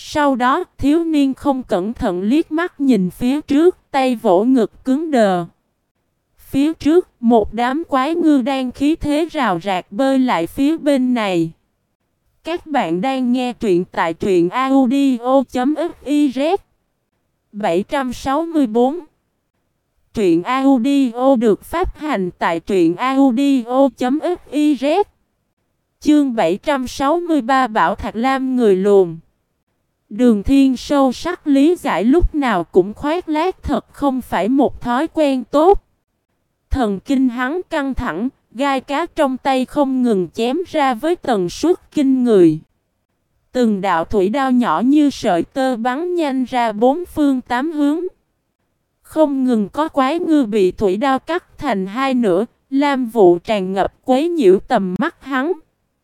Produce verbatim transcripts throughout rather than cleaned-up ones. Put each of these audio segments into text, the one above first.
Sau đó, thiếu niên không cẩn thận liếc mắt nhìn phía trước, tay vỗ ngực cứng đờ. Phía trước, một đám quái ngư đang khí thế rào rạc bơi lại phía bên này. Các bạn đang nghe truyện tại truyện audio.fiz bảy trăm sáu mươi bốn. Truyện audio được phát hành tại truyện audio.fiz. Chương bảy trăm sáu mươi ba Bảo Thạch Lam người lùn. Đường Thiên sâu sắc lý giải lúc nào cũng khoác lác thật không phải một thói quen tốt. Thần kinh hắn căng thẳng, gai cá trong tay không ngừng chém ra với tần suất kinh người. Từng đạo thủy đao nhỏ như sợi tơ bắn nhanh ra bốn phương tám hướng. Không ngừng có quái ngư bị thủy đao cắt thành hai nửa, lam vụ tràn ngập quấy nhiễu tầm mắt hắn.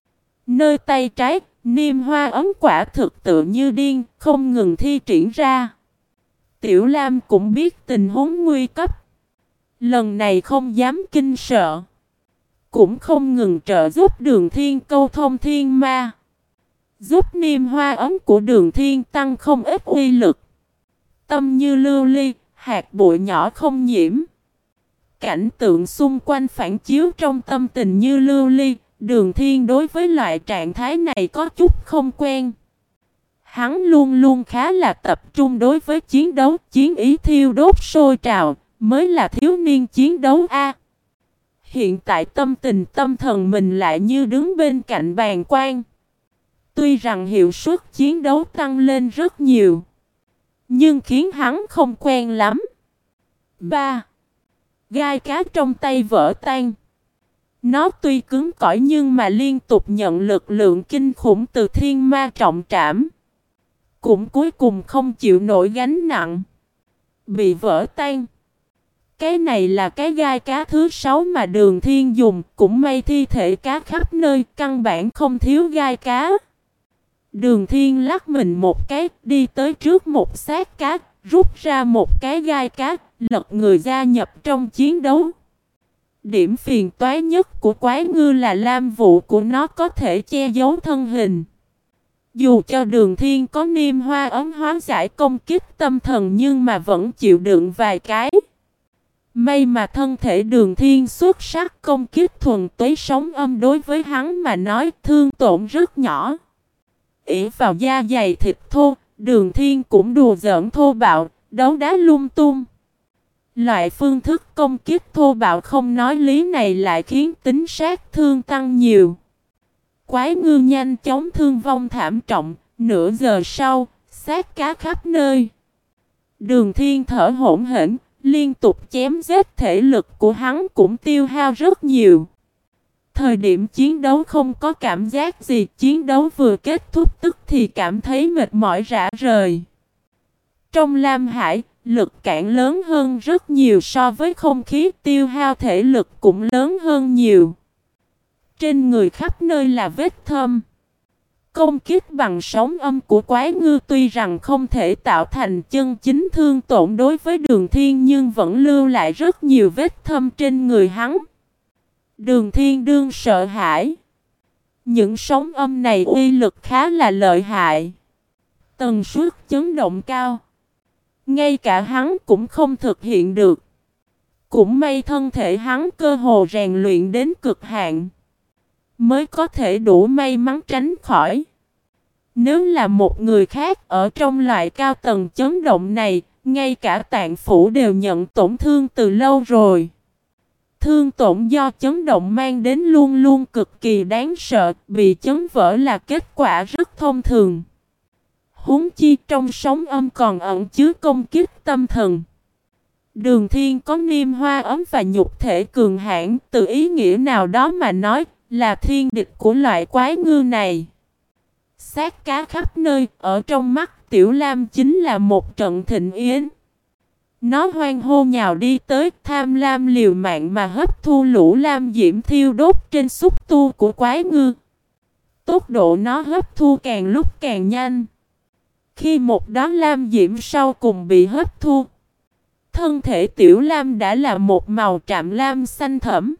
Nơi tay trái, niêm hoa ấm quả thực tự như điên, không ngừng thi triển ra. Tiểu Lam cũng biết tình huống nguy cấp. Lần này không dám kinh sợ. Cũng không ngừng trợ giúp Đường Thiên câu thông thiên ma. Giúp niêm hoa ấm của Đường Thiên tăng không ít uy lực. Tâm như lưu ly, hạt bụi nhỏ không nhiễm. Cảnh tượng xung quanh phản chiếu trong tâm tình như lưu ly. Đường Thiên đối với loại trạng thái này có chút không quen. Hắn luôn luôn khá là tập trung đối với chiến đấu, chiến ý thiêu đốt sôi trào, mới là thiếu niên chiến đấu a. Hiện tại tâm tình tâm thần mình lại như đứng bên cạnh bàn quan. Tuy rằng hiệu suất chiến đấu tăng lên rất nhiều, nhưng khiến hắn không quen lắm. ba. Gai cá trong tay vỡ tan. Nó tuy cứng cỏi nhưng mà liên tục nhận lực lượng kinh khủng từ thiên ma trọng trảm. Cũng cuối cùng không chịu nổi gánh nặng, bị vỡ tan. Cái này là cái gai cá thứ sáu mà Đường Thiên dùng. Cũng may thi thể cá khắp nơi, căn bản không thiếu gai cá. Đường Thiên lắc mình một cái, đi tới trước một xác cá, rút ra một cái gai cá, lật người gia nhập trong chiến đấu. Điểm phiền toái nhất của quái ngư là lam vụ của nó có thể che giấu thân hình. Dù cho Đường Thiên có niêm hoa ấm hóa giải công kích tâm thần nhưng mà vẫn chịu đựng vài cái. May mà thân thể Đường Thiên xuất sắc, công kích thuần túy sóng âm đối với hắn mà nói thương tổn rất nhỏ. Ỷ vào da dày thịt thô, Đường Thiên cũng đùa giỡn thô bạo, đấu đá lung tung. Loại phương thức công kích thô bạo không nói lý này lại khiến tính sát thương tăng nhiều. Quái ngư nhanh chóng thương vong thảm trọng, nửa giờ sau, xác cá khắp nơi. Đường Thiên thở hổn hển, liên tục chém giết, thể lực của hắn cũng tiêu hao rất nhiều. Thời điểm chiến đấu không có cảm giác gì, chiến đấu vừa kết thúc tức thì cảm thấy mệt mỏi rã rời. Trong Lam Hải, lực cản lớn hơn rất nhiều so với không khí, tiêu hao thể lực cũng lớn hơn nhiều. Trên người khắp nơi là vết thâm. Công kích bằng sóng âm của quái ngư tuy rằng không thể tạo thành chân chính thương tổn đối với Đường Thiên nhưng vẫn lưu lại rất nhiều vết thâm trên người hắn. Đường Thiên đương sợ hãi. Những sóng âm này uy lực khá là lợi hại, tần suất chấn động cao. Ngay cả hắn cũng không thực hiện được. Cũng may thân thể hắn cơ hồ rèn luyện đến cực hạn, mới có thể đủ may mắn tránh khỏi. Nếu là một người khác ở trong loại cao tầng chấn động này, ngay cả tạng phủ đều nhận tổn thương từ lâu rồi. Thương tổn do chấn động mang đến luôn luôn cực kỳ đáng sợ, bị chấn vỡ là kết quả rất thông thường. Huống chi trong sóng âm còn ẩn chứa công kích tâm thần. Đường Thiên có niêm hoa ấm và nhục thể cường hãn, từ ý nghĩa nào đó mà nói là thiên địch của loại quái ngư này. Xác cá khắp nơi, ở trong mắt Tiểu Lam chính là một trận thịnh yến. Nó hoang hô nhào đi tới, tham lam liều mạng mà hấp thu lũ lam diễm thiêu đốt trên xúc tu của quái ngư. Tốc độ nó hấp thu càng lúc càng nhanh. Khi một đám lam diễm sau cùng bị hấp thu, thân thể Tiểu Lam đã là một màu trạm lam xanh thẫm.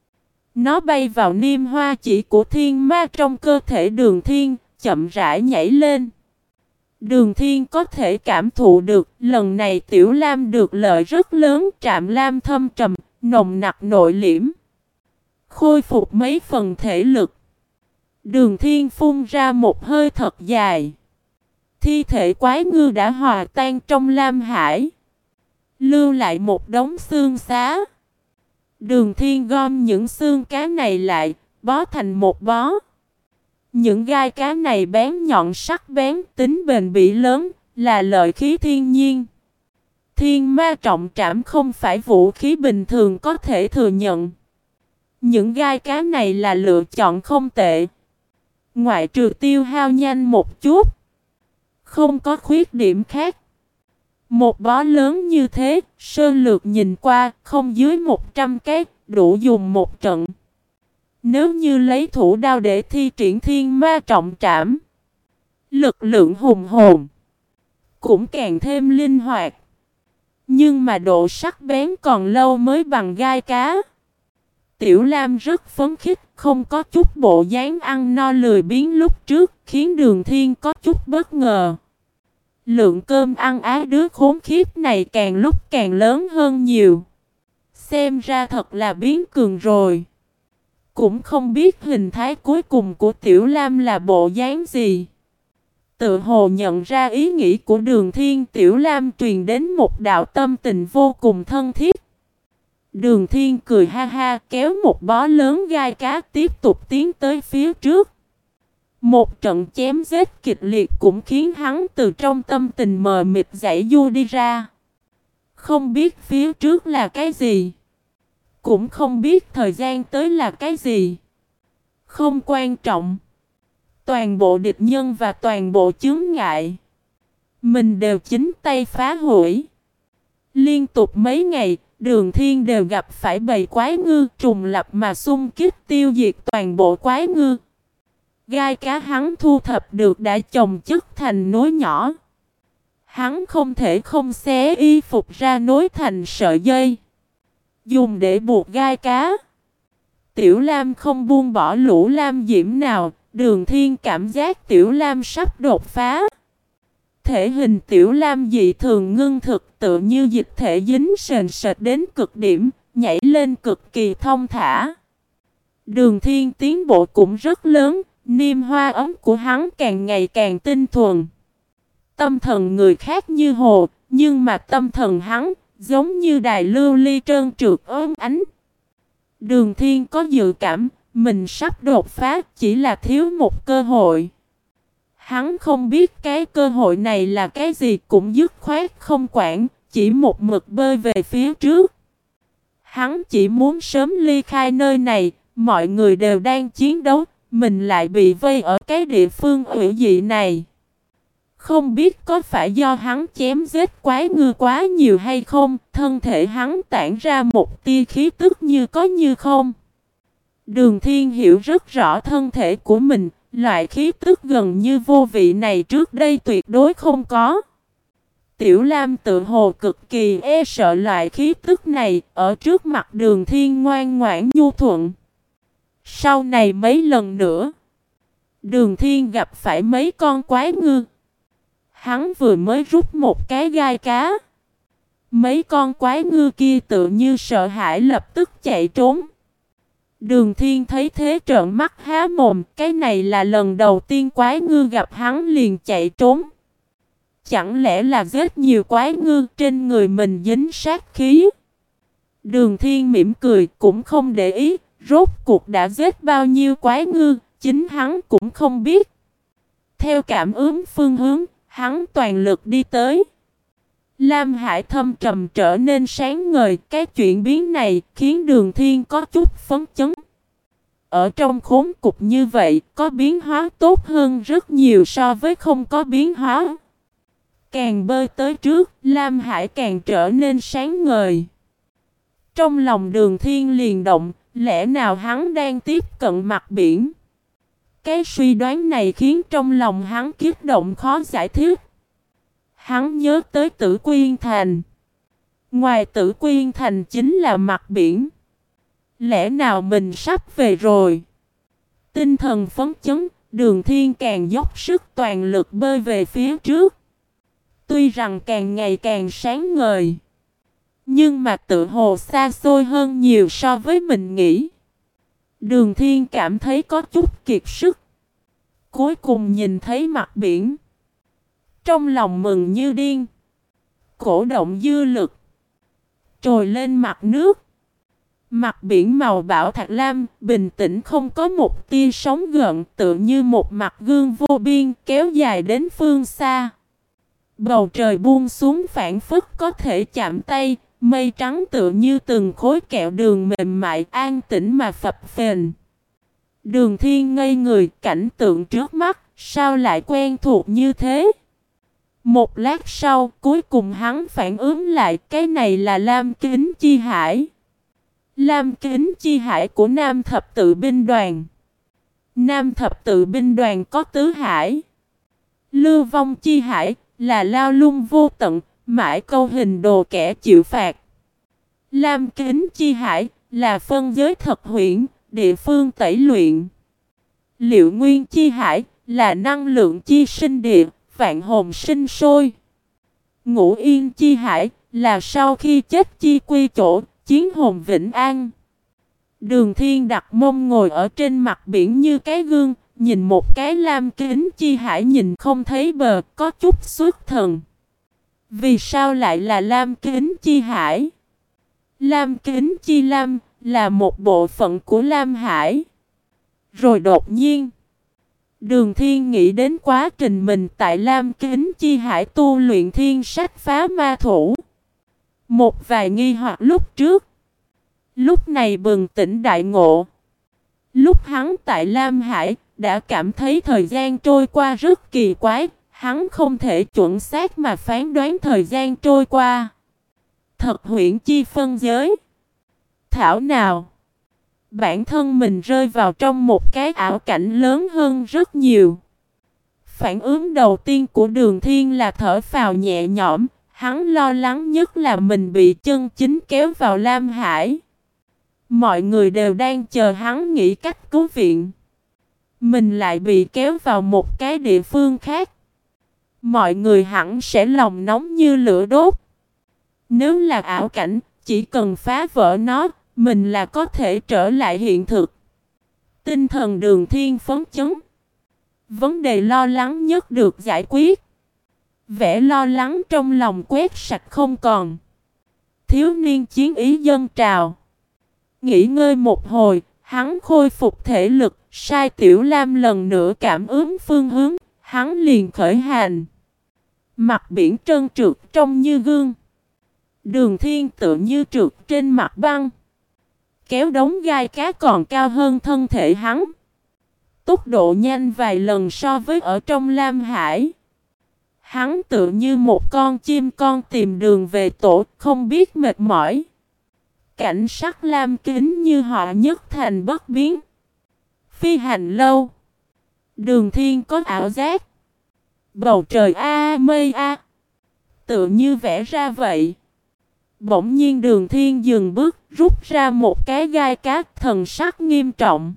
Nó bay vào niêm hoa chỉ của thiên ma trong cơ thể Đường Thiên, chậm rãi nhảy lên. Đường Thiên có thể cảm thụ được, lần này Tiểu Lam được lợi rất lớn, Trạm Lam thâm trầm, nồng nặc nội liễm. Khôi phục mấy phần thể lực. Đường Thiên phun ra một hơi thật dài. Thi thể quái ngư đã hòa tan trong lam hải, lưu lại một đống xương xá. Đường Thiên gom những xương cá này lại, bó thành một bó. Những gai cá này bén nhọn sắc bén, tính bền bỉ lớn, là lợi khí thiên nhiên. Thiên ma trọng trảm không phải vũ khí bình thường có thể thừa nhận. Những gai cá này là lựa chọn không tệ. Ngoại trừ tiêu hao nhanh một chút, không có khuyết điểm khác. Một bó lớn như thế, sơ lược nhìn qua, không dưới một trăm cái, đủ dùng một trận. Nếu như lấy thủ đao để thi triển thiên ma trọng trảm, lực lượng hùng hồn, cũng càng thêm linh hoạt. Nhưng mà độ sắc bén còn lâu mới bằng gai cá. Tiểu Lam rất phấn khích, không có chút bộ dáng ăn no lười biếng lúc trước, khiến Đường Thiên có chút bất ngờ. Lượng cơm ăn á đứa khốn khiếp này càng lúc càng lớn hơn nhiều. Xem ra thật là biến cường rồi. Cũng không biết hình thái cuối cùng của Tiểu Lam là bộ dáng gì. Tự hồ nhận ra ý nghĩ của Đường Thiên, Tiểu Lam truyền đến một đạo tâm tình vô cùng thân thiết. Đường Thiên cười ha ha, kéo một bó lớn gai cá tiếp tục tiến tới phía trước. Một trận chém giết kịch liệt cũng khiến hắn từ trong tâm tình mờ mịt dãy du đi ra. Không biết phía trước là cái gì, cũng không biết thời gian tới là cái gì. Không quan trọng. Toàn bộ địch nhân và toàn bộ chướng ngại, mình đều chính tay phá hủy. Liên tục mấy ngày, Đường Thiên đều gặp phải bầy quái ngư trùng lập mà xung kích tiêu diệt toàn bộ quái ngư. Gai cá hắn thu thập được đã chồng chất thành nối nhỏ. Hắn không thể không xé y phục ra nối thành sợi dây, dùng để buộc gai cá. Tiểu Lam không buông bỏ lũ lam diễm nào. Đường Thiên cảm giác Tiểu Lam sắp đột phá. Thể hình Tiểu Lam dị thường ngưng thực, tự như dịch thể dính sền sệt đến cực điểm, nhảy lên cực kỳ thông thả. Đường Thiên tiến bộ cũng rất lớn, niêm hoa ấm của hắn càng ngày càng tinh thuần. Tâm thần người khác như hồ, nhưng mà tâm thần hắn giống như đài lưu ly trơn trượt ốm ánh. Đường Thiên có dự cảm mình sắp đột phá, chỉ là thiếu một cơ hội. Hắn không biết cái cơ hội này là cái gì, cũng dứt khoát không quản, chỉ một mực bơi về phía trước. Hắn chỉ muốn sớm ly khai nơi này, mọi người đều đang chiến đấu, mình lại bị vây ở cái địa phương hữu dị này. Không biết có phải do hắn chém giết quái ngư quá nhiều hay không, thân thể hắn tản ra một tia khí tức như có như không. Đường Thiên hiểu rất rõ thân thể của mình, loại khí tức gần như vô vị này trước đây tuyệt đối không có. Tiểu Lam tự hồ cực kỳ e sợ loại khí tức này, ở trước mặt Đường Thiên ngoan ngoãn nhu thuận. Sau này mấy lần nữa, Đường Thiên gặp phải mấy con quái ngư. Hắn vừa mới rút một cái gai cá. Mấy con quái ngư kia tự như sợ hãi lập tức chạy trốn. Đường Thiên thấy thế trợn mắt há mồm, cái này là lần đầu tiên quái ngư gặp hắn liền chạy trốn. Chẳng lẽ là giết nhiều quái ngư, trên người mình dính sát khí? Đường Thiên mỉm cười cũng không để ý, rốt cuộc đã giết bao nhiêu quái ngư, chính hắn cũng không biết. Theo cảm ứng phương hướng, hắn toàn lực đi tới. Lam Hải thâm trầm trở nên sáng ngời, cái chuyện biến này khiến Đường Thiên có chút phấn chấn. Ở trong khốn cục như vậy, có biến hóa tốt hơn rất nhiều so với không có biến hóa. Càng bơi tới trước, Lam Hải càng trở nên sáng ngời. Trong lòng Đường Thiên liền động, lẽ nào hắn đang tiếp cận mặt biển? Cái suy đoán này khiến trong lòng hắn kích động khó giải thích. Hắn nhớ tới Tử Quyên Thành. Ngoài Tử Quyên Thành chính là mặt biển. Lẽ nào mình sắp về rồi? Tinh thần phấn chấn, Đường Thiên càng dốc sức toàn lực bơi về phía trước. Tuy rằng càng ngày càng sáng ngời, nhưng mà tự hồ xa xôi hơn nhiều so với mình nghĩ. Đường Thiên cảm thấy có chút kiệt sức. Cuối cùng nhìn thấy mặt biển, trong lòng mừng như điên. Cổ động dư lực, trồi lên mặt nước. Mặt biển màu bảo thạch lam, bình tĩnh không có một tia sóng gợn, tựa như một mặt gương vô biên kéo dài đến phương xa. Bầu trời buông xuống phảng phất có thể chạm tay, mây trắng tựa như từng khối kẹo đường mềm mại an tĩnh mà phập phềnh. Đường Thiên ngây người, cảnh tượng trước mắt, sao lại quen thuộc như thế? Một lát sau, cuối cùng hắn phản ứng lại, cái này là Lam Kính Chi Hải. Lam Kính Chi Hải của Nam Thập Tự Binh Đoàn. Nam Thập Tự Binh Đoàn có tứ hải. Lưu Vong Chi Hải là lao lung vô tận, mãi câu hình đồ kẻ chịu phạt. Lam Kính Chi Hải là phân giới thật huyễn, địa phương tẩy luyện. Liệu Nguyên Chi Hải là năng lượng chi sinh địa, vạn hồn sinh sôi. Ngũ Yên Chi Hải là sau khi chết chi quy chỗ, chiến hồn vĩnh an. Đường Thiên đặt mông ngồi ở trên mặt biển như cái gương, nhìn một cái Lam Kính Chi Hải nhìn không thấy bờ, có chút xuất thần. Vì sao lại là Lam Kính Chi Hải? Lam Kính Chi Lam là một bộ phận của Lam Hải. Rồi đột nhiên, Đường Thiên nghĩ đến quá trình mình tại Lam Kính Chi Hải tu luyện thiên sách phá ma thủ. Một vài nghi hoặc lúc trước, lúc này bừng tỉnh đại ngộ. Lúc hắn tại Lam Hải, đã cảm thấy thời gian trôi qua rất kỳ quái, hắn không thể chuẩn xác mà phán đoán thời gian trôi qua. Thật huyễn chi phân giới. Thảo nào, bản thân mình rơi vào trong một cái ảo cảnh lớn hơn rất nhiều. Phản ứng đầu tiên của Đường Thiên là thở phào nhẹ nhõm, hắn lo lắng nhất là mình bị chân chính kéo vào Lam Hải. Mọi người đều đang chờ hắn nghĩ cách cứu viện. Mình lại bị kéo vào một cái địa phương khác. Mọi người hẳn sẽ lòng nóng như lửa đốt. Nếu là ảo cảnh, chỉ cần phá vỡ nó, mình là có thể trở lại hiện thực. Tinh thần Đường Thiên phấn chấn. Vấn đề lo lắng nhất được giải quyết. Vẻ lo lắng trong lòng quét sạch không còn. Thiếu niên chiến ý dâng trào. Nghỉ ngơi một hồi, hắn khôi phục thể lực, sai Tiểu Lam lần nữa cảm ứng phương hướng, hắn liền khởi hành. Mặt biển trơn trượt trông như gương. Đường Thiên tự như trượt trên mặt băng. Kéo đống gai cá còn cao hơn thân thể hắn. Tốc độ nhanh vài lần so với ở trong Lam Hải. Hắn tự như một con chim con tìm đường về tổ, không biết mệt mỏi. Cảnh sắc lam kính như họ nhất thành bất biến. Phi hành lâu. Đường Thiên có ảo giác. Bầu trời a mây a. Tự như vẽ ra vậy. Bỗng nhiên Đường Thiên dừng bước, rút ra một cái gai cá, thần sắc nghiêm trọng.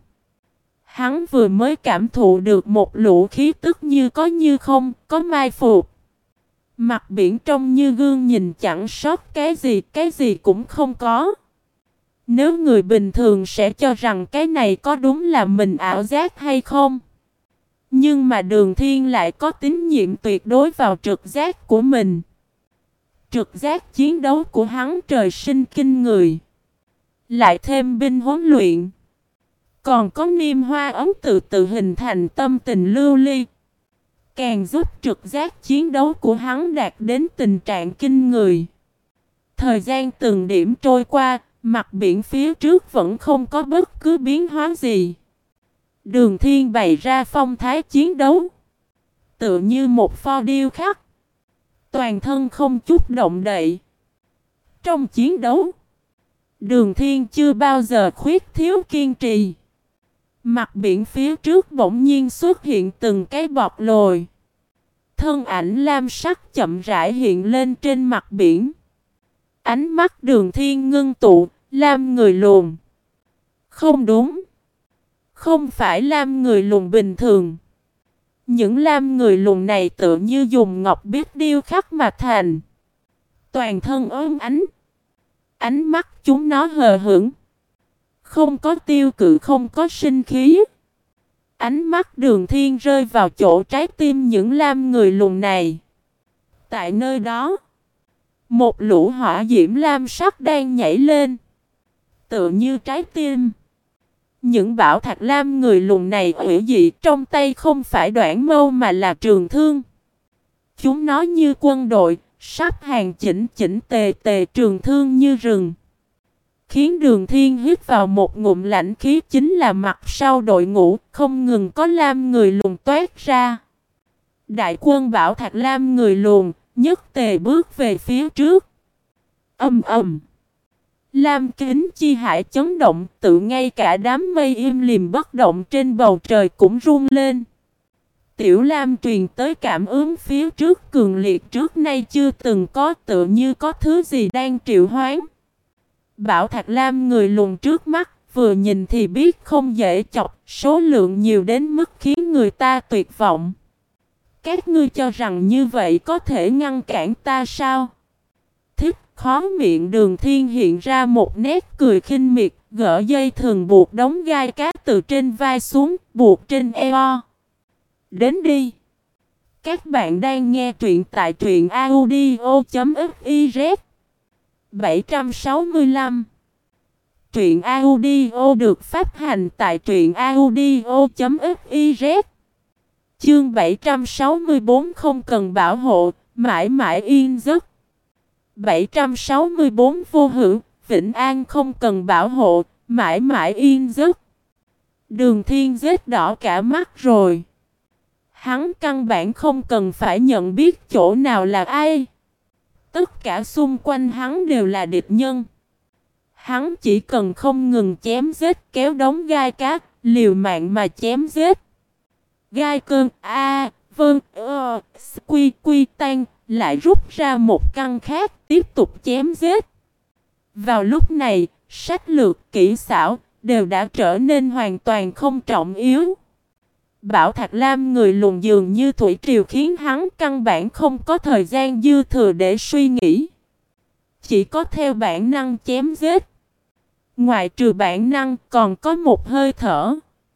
Hắn vừa mới cảm thụ được một lũ khí tức như có như không, có mai phục. Mặt biển trông như gương nhìn chẳng sót cái gì, cái gì cũng không có. Nếu người bình thường sẽ cho rằng cái này có đúng là mình ảo giác hay không. Nhưng mà Đường Thiên lại có tín nhiệm tuyệt đối vào trực giác của mình. Trực giác chiến đấu của hắn trời sinh kinh người. Lại thêm binh huấn luyện. Còn có niêm hoa ấm từ từ hình thành tâm tình lưu ly. Càng giúp trực giác chiến đấu của hắn đạt đến tình trạng kinh người. Thời gian từng điểm trôi qua, mặt biển phía trước vẫn không có bất cứ biến hóa gì. Đường Thiên bày ra phong thái chiến đấu. Tựa như một pho điêu khắc. Toàn thân không chút động đậy. Trong chiến đấu, Đường Thiên chưa bao giờ khuyết thiếu kiên trì. Mặt biển phía trước bỗng nhiên xuất hiện từng cái bọt lồi. Thân ảnh lam sắc chậm rãi hiện lên trên mặt biển. Ánh mắt Đường Thiên ngưng tụ, lam người lùn. Không đúng. Không phải lam người lùn bình thường. Những lam người lùn này tự như dùng ngọc biết điêu khắc mà thành. Toàn thân ốm ánh. Ánh mắt chúng nó hờ hững. Không có tiêu cự, không có sinh khí. Ánh mắt Đường Thiên rơi vào chỗ trái tim những lam người lùn này. Tại nơi đó, một lũ hỏa diễm lam sắc đang nhảy lên, tựa như trái tim. Những bảo thạch lam người lùn này hủy dị, trong tay không phải đoạn mâu mà là trường thương. Chúng nó như quân đội, sắp hàng chỉnh chỉnh tề tề, trường thương như rừng. Khiến Đường Thiên hít vào một ngụm lạnh khí, chính là mặt sau đội ngũ, không ngừng có lam người lùn toát ra. Đại quân bảo thạch lam người lùn, nhất tề bước về phía trước. Ầm ầm. Lam kính chi hải chấn động, tự ngay cả đám mây im lìm bất động trên bầu trời cũng rung lên. Tiểu Lam truyền tới cảm ứng phía trước cường liệt trước nay chưa từng có, tựa như có thứ gì đang triệu hoán. Bảo thạch lam người lùn trước mắt, vừa nhìn thì biết không dễ chọc, số lượng nhiều đến mức khiến người ta tuyệt vọng. Các ngươi cho rằng như vậy có thể ngăn cản ta sao? Thích, khó miệng Đường Thiên hiện ra một nét cười khinh miệt, gỡ dây thường buộc đóng gai cát từ trên vai xuống, buộc trên eo. Đến đi! Các bạn đang nghe truyện tại truyện audio chấm fiz. bảy trăm sáu mươi lăm. Truyện audio được phát hành tại truyện audio chấm fiz. Chương bảy trăm sáu mươi tư không cần bảo hộ, mãi mãi yên giấc. bảy trăm sáu mươi tư vô hữu, vĩnh an không cần bảo hộ, mãi mãi yên giấc. Đường Thiên rết đỏ cả mắt rồi. Hắn căn bản không cần phải nhận biết chỗ nào là ai. Tất cả xung quanh hắn đều là địch nhân. Hắn chỉ cần không ngừng chém giết, kéo đống gai cát, liều mạng mà chém giết. Gai cơn A, vâng, ơ, quy quy tan, lại rút ra một căn khác, tiếp tục chém giết. Vào lúc này, sách lược, kỹ xảo, đều đã trở nên hoàn toàn không trọng yếu. Bảo thạch lam người lùn dường như thủy triều khiến hắn căn bản không có thời gian dư thừa để suy nghĩ. Chỉ có theo bản năng chém giết. Ngoài trừ bản năng còn có một hơi thở.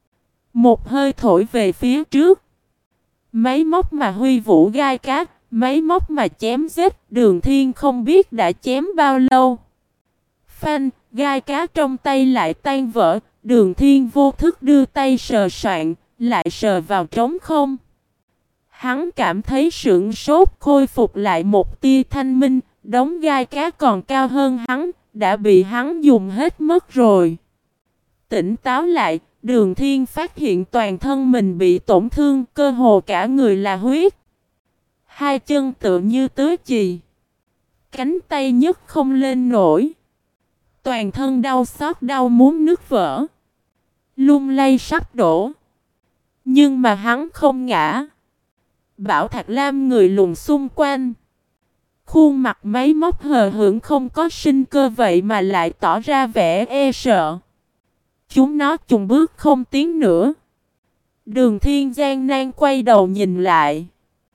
Một hơi thổi về phía trước. Máy móc mà huy vũ gai cát, máy móc mà chém giết, Đường Thiên không biết đã chém bao lâu. Phanh, gai cát trong tay lại tan vỡ, Đường Thiên vô thức đưa tay sờ soạn, lại sờ vào trống không. Hắn cảm thấy sửng sốt, khôi phục lại một tia thanh minh, đống gai cát còn cao hơn hắn, đã bị hắn dùng hết mất rồi. Tỉnh táo lại, Đường Thiên phát hiện toàn thân mình bị tổn thương, cơ hồ cả người là huyết. Hai chân tựa như tứ chì. Cánh tay nhấc không lên nổi. Toàn thân đau xót đau muốn nứt vỡ. Lung lay sắp đổ. Nhưng mà hắn không ngã. Bảo thạch lam người lùn xung quanh. Khuôn mặt máy móc hờ hững không có sinh cơ vậy mà lại tỏ ra vẻ e sợ. Chúng nó chùng bước không tiến nữa. Đường Thiên gian nan quay đầu nhìn lại.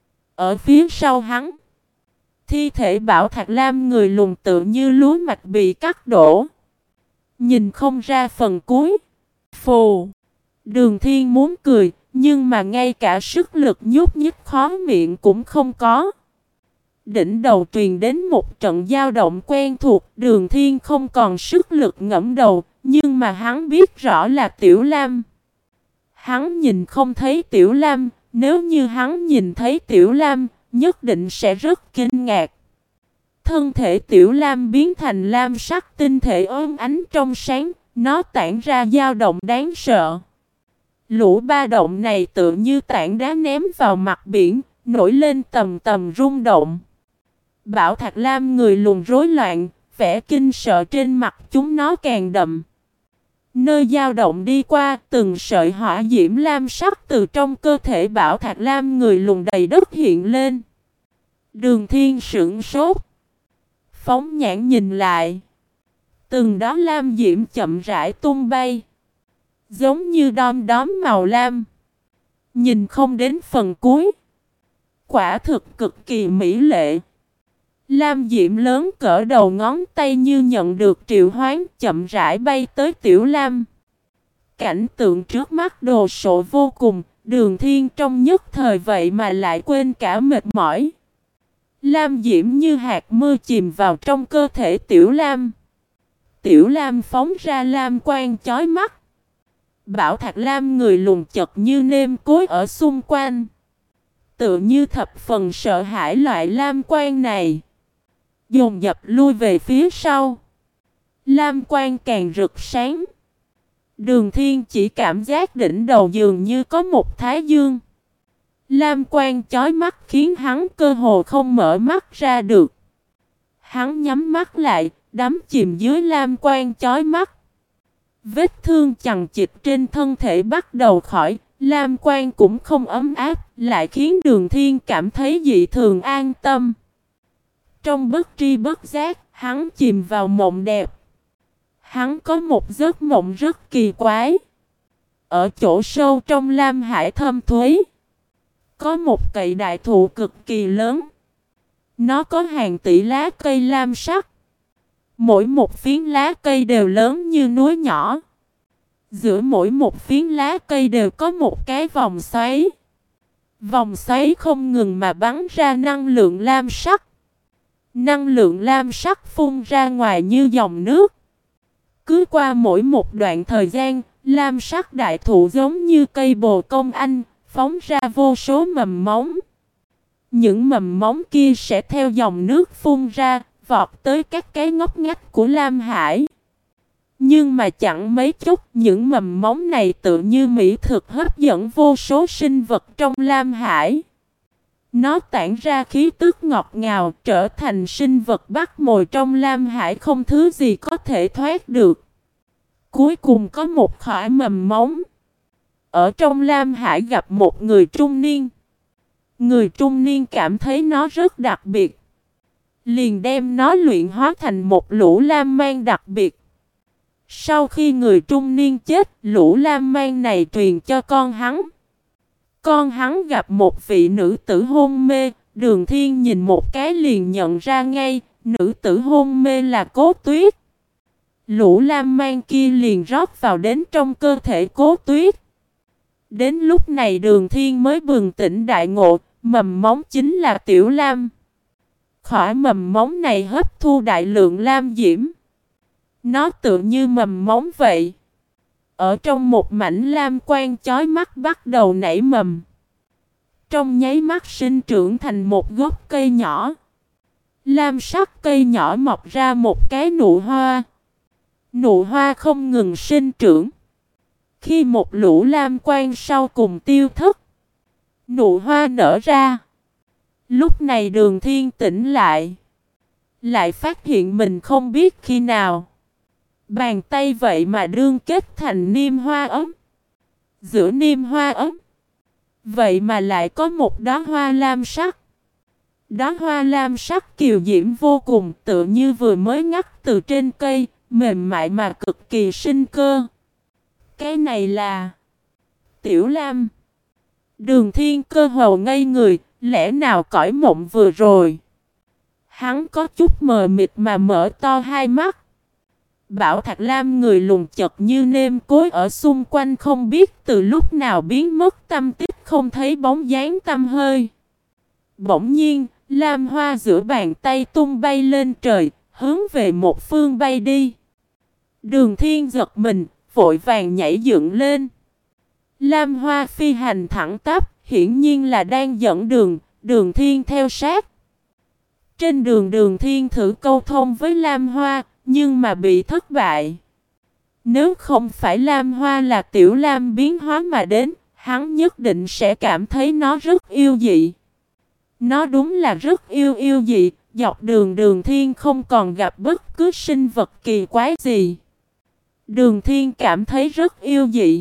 Ở phía sau hắn, thi thể bảo thạch lam người lùn tự như lúa mạch bị cắt đổ. Nhìn không ra phần cuối. Phù! Đường Thiên muốn cười, nhưng mà ngay cả sức lực nhúc nhích khó miệng cũng không có. Đỉnh đầu truyền đến một trận dao động quen thuộc, Đường Thiên không còn sức lực ngẫm đầu, nhưng mà hắn biết rõ là Tiểu Lam. Hắn nhìn không thấy Tiểu Lam, nếu như hắn nhìn thấy Tiểu Lam, nhất định sẽ rất kinh ngạc. Thân thể Tiểu Lam biến thành lam sắc tinh thể ốm ánh trong sáng, nó tản ra dao động đáng sợ. Lũ ba động này tựa như tảng đá ném vào mặt biển, nổi lên tầm tầm rung động. Bảo thạch lam người lùn rối loạn, vẻ kinh sợ trên mặt chúng nó càng đậm. Nơi dao động đi qua, từng sợi hỏa diễm lam sắc từ trong cơ thể bảo thạch lam người lùn đầy đất hiện lên. Đường Thiên sững sốt. Phóng nhãn nhìn lại. Từng đó lam diễm chậm rãi tung bay. Giống như đom đóm màu lam. Nhìn không đến phần cuối. Quả thực cực kỳ mỹ lệ. Lam diễm lớn cỡ đầu ngón tay như nhận được triệu hoán, chậm rãi bay tới Tiểu Lam. Cảnh tượng trước mắt đồ sộ vô cùng, Đường Thiên trong nhất thời vậy mà lại quên cả mệt mỏi. Lam diễm như hạt mưa chìm vào trong cơ thể Tiểu Lam. Tiểu Lam phóng ra lam quang chói mắt. Bảo Thạc Lam người lùn chật như nêm cối ở xung quanh. Tự như thập phần sợ hãi loại lam quang này. Dồn dập lui về phía sau. Lam quang càng rực sáng. Đường Thiên chỉ cảm giác đỉnh đầu dường như có một thái dương. Lam quang chói mắt khiến hắn cơ hồ không mở mắt ra được. Hắn nhắm mắt lại, đắm chìm dưới lam quang chói mắt. Vết thương chằng chịt trên thân thể bắt đầu khỏi, lam quang cũng không ấm áp, lại khiến Đường Thiên cảm thấy dị thường an tâm. Trong bất tri bất giác, hắn chìm vào mộng đẹp. Hắn có một giấc mộng rất kỳ quái. Ở chỗ sâu trong lam hải thâm thúy, có một cây đại thụ cực kỳ lớn. Nó có hàng tỷ lá cây lam sắc. Mỗi một phiến lá cây đều lớn như núi nhỏ. Giữa mỗi một phiến lá cây đều có một cái vòng xoáy. Vòng xoáy không ngừng mà bắn ra năng lượng lam sắc. Năng lượng lam sắc phun ra ngoài như dòng nước. Cứ qua mỗi một đoạn thời gian, lam sắc đại thụ giống như cây bồ công anh, phóng ra vô số mầm móng. Những mầm móng kia sẽ theo dòng nước phun ra, vọt tới các cái ngóc ngách của Lam Hải. Nhưng mà chẳng mấy chốc, những mầm móng này tự như mỹ thực hấp dẫn vô số sinh vật trong Lam Hải. Nó tản ra khí tức ngọt ngào, trở thành sinh vật bắt mồi trong Lam Hải, không thứ gì có thể thoát được. Cuối cùng có một khỏi mầm móng. Ở trong Lam Hải gặp một người trung niên. Người trung niên cảm thấy nó rất đặc biệt. Liền đem nó luyện hóa thành một lũ lam mang đặc biệt. Sau khi người trung niên chết, lũ lam mang này truyền cho con hắn. Con hắn gặp một vị nữ tử hôn mê. Đường Thiên nhìn một cái liền nhận ra ngay, nữ tử hôn mê là Cố Tuyết. Lũ lam mang kia liền rót vào đến trong cơ thể Cố Tuyết. Đến lúc này Đường Thiên mới bừng tỉnh đại ngộ, mầm móng chính là Tiểu Lam. Khỏi mầm móng này hấp thu đại lượng lam diễm. Nó tự như mầm móng vậy. Ở trong một mảnh lam quang chói mắt bắt đầu nảy mầm. Trong nháy mắt sinh trưởng thành một gốc cây nhỏ. Lam sắc cây nhỏ mọc ra một cái nụ hoa. Nụ hoa không ngừng sinh trưởng. Khi một lũ lam quang sau cùng tiêu thất, nụ hoa nở ra. Lúc này Đường Thiên tỉnh lại. Lại phát hiện mình không biết khi nào. Bàn tay vậy mà đương kết thành niêm hoa ấm. Giữa niêm hoa ấm, vậy mà lại có một đóa hoa lam sắc. Đóa hoa lam sắc kiều diễm vô cùng, tựa như vừa mới ngắt từ trên cây, mềm mại mà cực kỳ sinh cơ. Cái này là Tiểu Lam. Đường Thiên cơ hồ ngây người, lẽ nào cõi mộng vừa rồi. Hắn có chút mờ mịt mà mở to hai mắt. Bảo Thạc Lam người lùn chật như nêm cối ở xung quanh không biết từ lúc nào biến mất tâm tích, không thấy bóng dáng tăm hơi. Bỗng nhiên, lam hoa giữa bàn tay tung bay lên trời, hướng về một phương bay đi. Đường Thiên giật mình, vội vàng nhảy dựng lên. Lam hoa phi hành thẳng tắp, hiển nhiên là đang dẫn đường, Đường Thiên theo sát. Trên đường Đường Thiên thử câu thông với lam hoa, nhưng mà bị thất bại. Nếu không phải lam hoa là Tiểu Lam biến hóa mà đến, hắn nhất định sẽ cảm thấy nó rất yêu dị. Nó đúng là rất yêu yêu dị, dọc đường Đường Thiên không còn gặp bất cứ sinh vật kỳ quái gì. Đường Thiên cảm thấy rất yêu dị.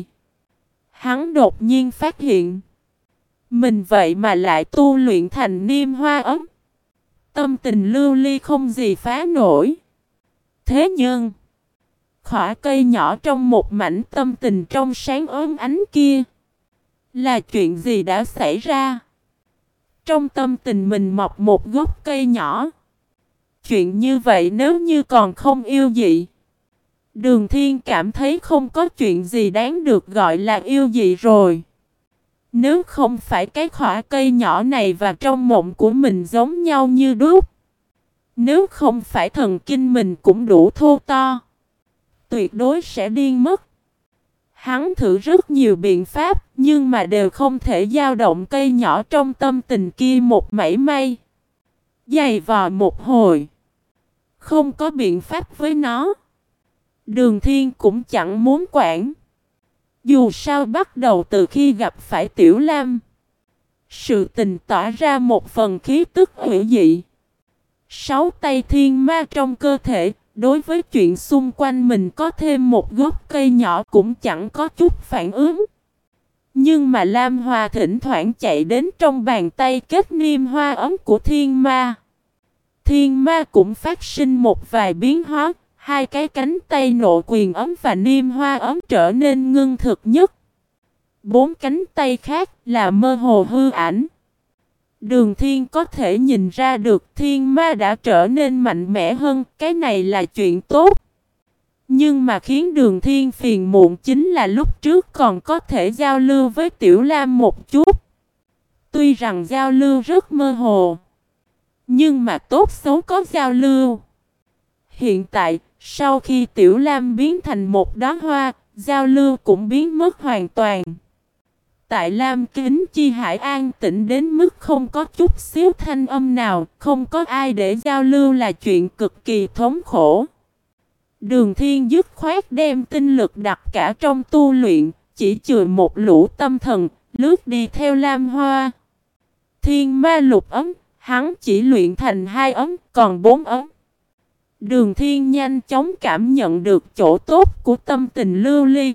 Hắn đột nhiên phát hiện mình vậy mà lại tu luyện thành niêm hoa ấm. Tâm tình lưu ly không gì phá nổi. Thế nhưng khỏa cây nhỏ trong một mảnh tâm tình trong sáng ốm ánh kia Là chuyện gì đã xảy ra? Trong tâm tình mình mọc một gốc cây nhỏ. Chuyện như vậy nếu như còn không yêu dị. Đường Thiên cảm thấy không có chuyện gì đáng được gọi là yêu dị rồi. Nếu không phải cái khỏa cây nhỏ này và trong mộng của mình giống nhau như đúc. Nếu không phải thần kinh mình cũng đủ thô to. Tuyệt đối sẽ điên mất. Hắn thử rất nhiều biện pháp nhưng mà đều không thể dao động cây nhỏ trong tâm tình kia một mảy may. Giày vò một hồi. Không có biện pháp với nó. Đường Thiên cũng chẳng muốn quản. Dù sao bắt đầu từ khi gặp phải Tiểu Lam. Sự tình tỏa ra một phần khí tức hủy dị. Sáu tay thiên ma trong cơ thể. Đối với chuyện xung quanh mình có thêm một gốc cây nhỏ cũng chẳng có chút phản ứng. Nhưng mà Lam Hoa thỉnh thoảng chạy đến trong bàn tay kết niêm hoa ấm của thiên ma. Thiên ma cũng phát sinh một vài biến hóa. Hai cái cánh tay nộ quyền ấm và niêm hoa ấm trở nên ngưng thực nhất. Bốn cánh tay khác là mơ hồ hư ảnh. Đường Thiên có thể nhìn ra được thiên ma đã trở nên mạnh mẽ hơn, cái này là chuyện tốt. Nhưng mà khiến Đường Thiên phiền muộn chính là lúc trước còn có thể giao lưu với Tiểu Lam một chút. Tuy rằng giao lưu rất mơ hồ, nhưng mà tốt xấu có giao lưu. Hiện tại, sau khi Tiểu Lam biến thành một đóa hoa, giao lưu cũng biến mất hoàn toàn. Tại Lam Kính Chi Hải an tĩnh đến mức không có chút xíu thanh âm nào, không có ai để giao lưu là chuyện cực kỳ thống khổ. Đường Thiên dứt khoát đem tinh lực đặt cả trong tu luyện, chỉ chừa một lũ tâm thần, lướt đi theo Lam Hoa. Thiên ma lục ấm, hắn chỉ luyện thành hai ấm, còn bốn ấm. Đường Thiên nhanh chóng cảm nhận được chỗ tốt của tâm tình lưu ly.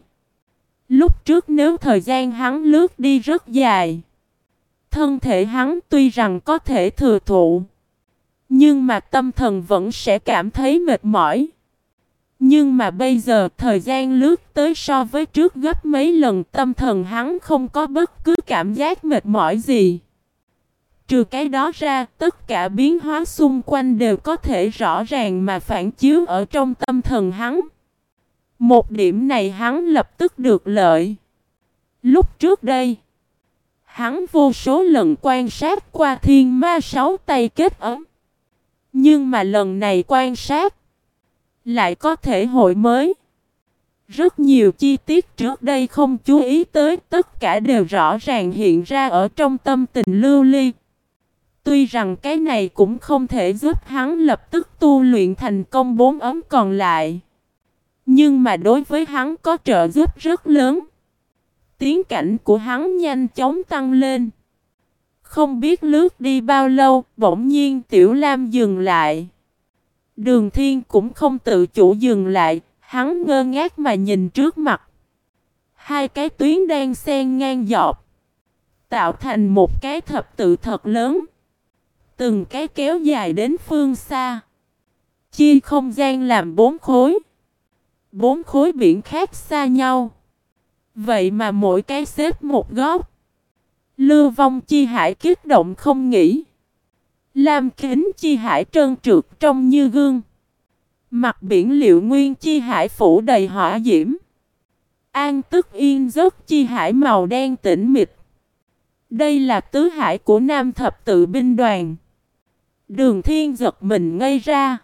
Lúc trước nếu thời gian hắn lướt đi rất dài, thân thể hắn tuy rằng có thể thừa thụ, nhưng mà tâm thần vẫn sẽ cảm thấy mệt mỏi. Nhưng mà bây giờ thời gian lướt tới so với trước gấp mấy lần, tâm thần hắn không có bất cứ cảm giác mệt mỏi gì. Trừ cái đó ra, tất cả biến hóa xung quanh đều có thể rõ ràng mà phản chiếu ở trong tâm thần hắn. Một điểm này hắn lập tức được lợi. Lúc trước đây, hắn vô số lần quan sát qua thiên ma sáu tay kết ấm. Nhưng mà lần này quan sát, lại có thể hội mới. Rất nhiều chi tiết trước đây không chú ý tới, tất cả đều rõ ràng hiện ra ở trong tâm tình lưu ly. Tuy rằng cái này cũng không thể giúp hắn lập tức tu luyện thành công bốn ấm còn lại. Nhưng mà đối với hắn có trợ giúp rất lớn. Tiến cảnh của hắn nhanh chóng tăng lên. Không biết lướt đi bao lâu, bỗng nhiên Tiểu Lam dừng lại. Đường Thiên cũng không tự chủ dừng lại, hắn ngơ ngác mà nhìn trước mặt. Hai cái tuyến đang xen ngang dọc, tạo thành một cái thập tự thật lớn. Từng cái kéo dài đến phương xa. Chia không gian làm bốn khối. Bốn khối biển khác xa nhau. Vậy mà mỗi cái xếp một góc. Lưu Vong Chi Hải kích động không nghỉ. Lam Kính Chi Hải trơn trượt trông như gương. Mặt biển Liệu Nguyên Chi Hải phủ đầy hỏa diễm. An Tức Yên Giấc Chi Hải màu đen tĩnh mịch. Đây là tứ hải của Nam Thập Tự binh đoàn. Đường Thiên giật mình ngây ra.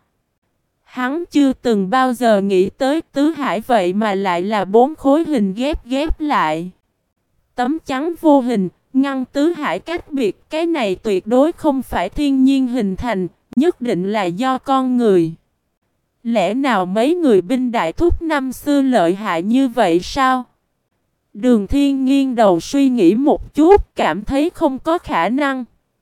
Hắn chưa từng bao giờ nghĩ tới tứ hải vậy mà lại là bốn khối hình ghép ghép lại. Tấm chắn vô hình, ngăn tứ hải cách biệt, cái này tuyệt đối không phải thiên nhiên hình thành, nhất định là do con người. Lẽ nào mấy người binh đại thúc năm xưa lợi hại như vậy sao? Đường Thiên nghiêng đầu suy nghĩ một chút, cảm thấy không có khả năng.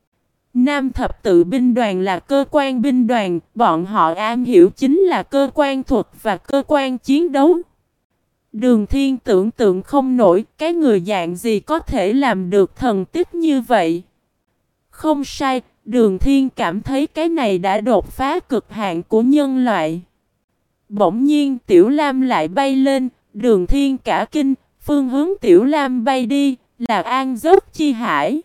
Nam Thập Tự binh đoàn là cơ quan binh đoàn, bọn họ am hiểu chính là cơ quan thuật và cơ quan chiến đấu. Đường Thiên tưởng tượng không nổi, cái người dạng gì có thể làm được thần tích như vậy. Không sai, Đường Thiên cảm thấy cái này đã đột phá cực hạn của nhân loại. Bỗng nhiên Tiểu Lam lại bay lên, Đường Thiên cả kinh, phương hướng Tiểu Lam bay đi, là An Giấc Chi Hải.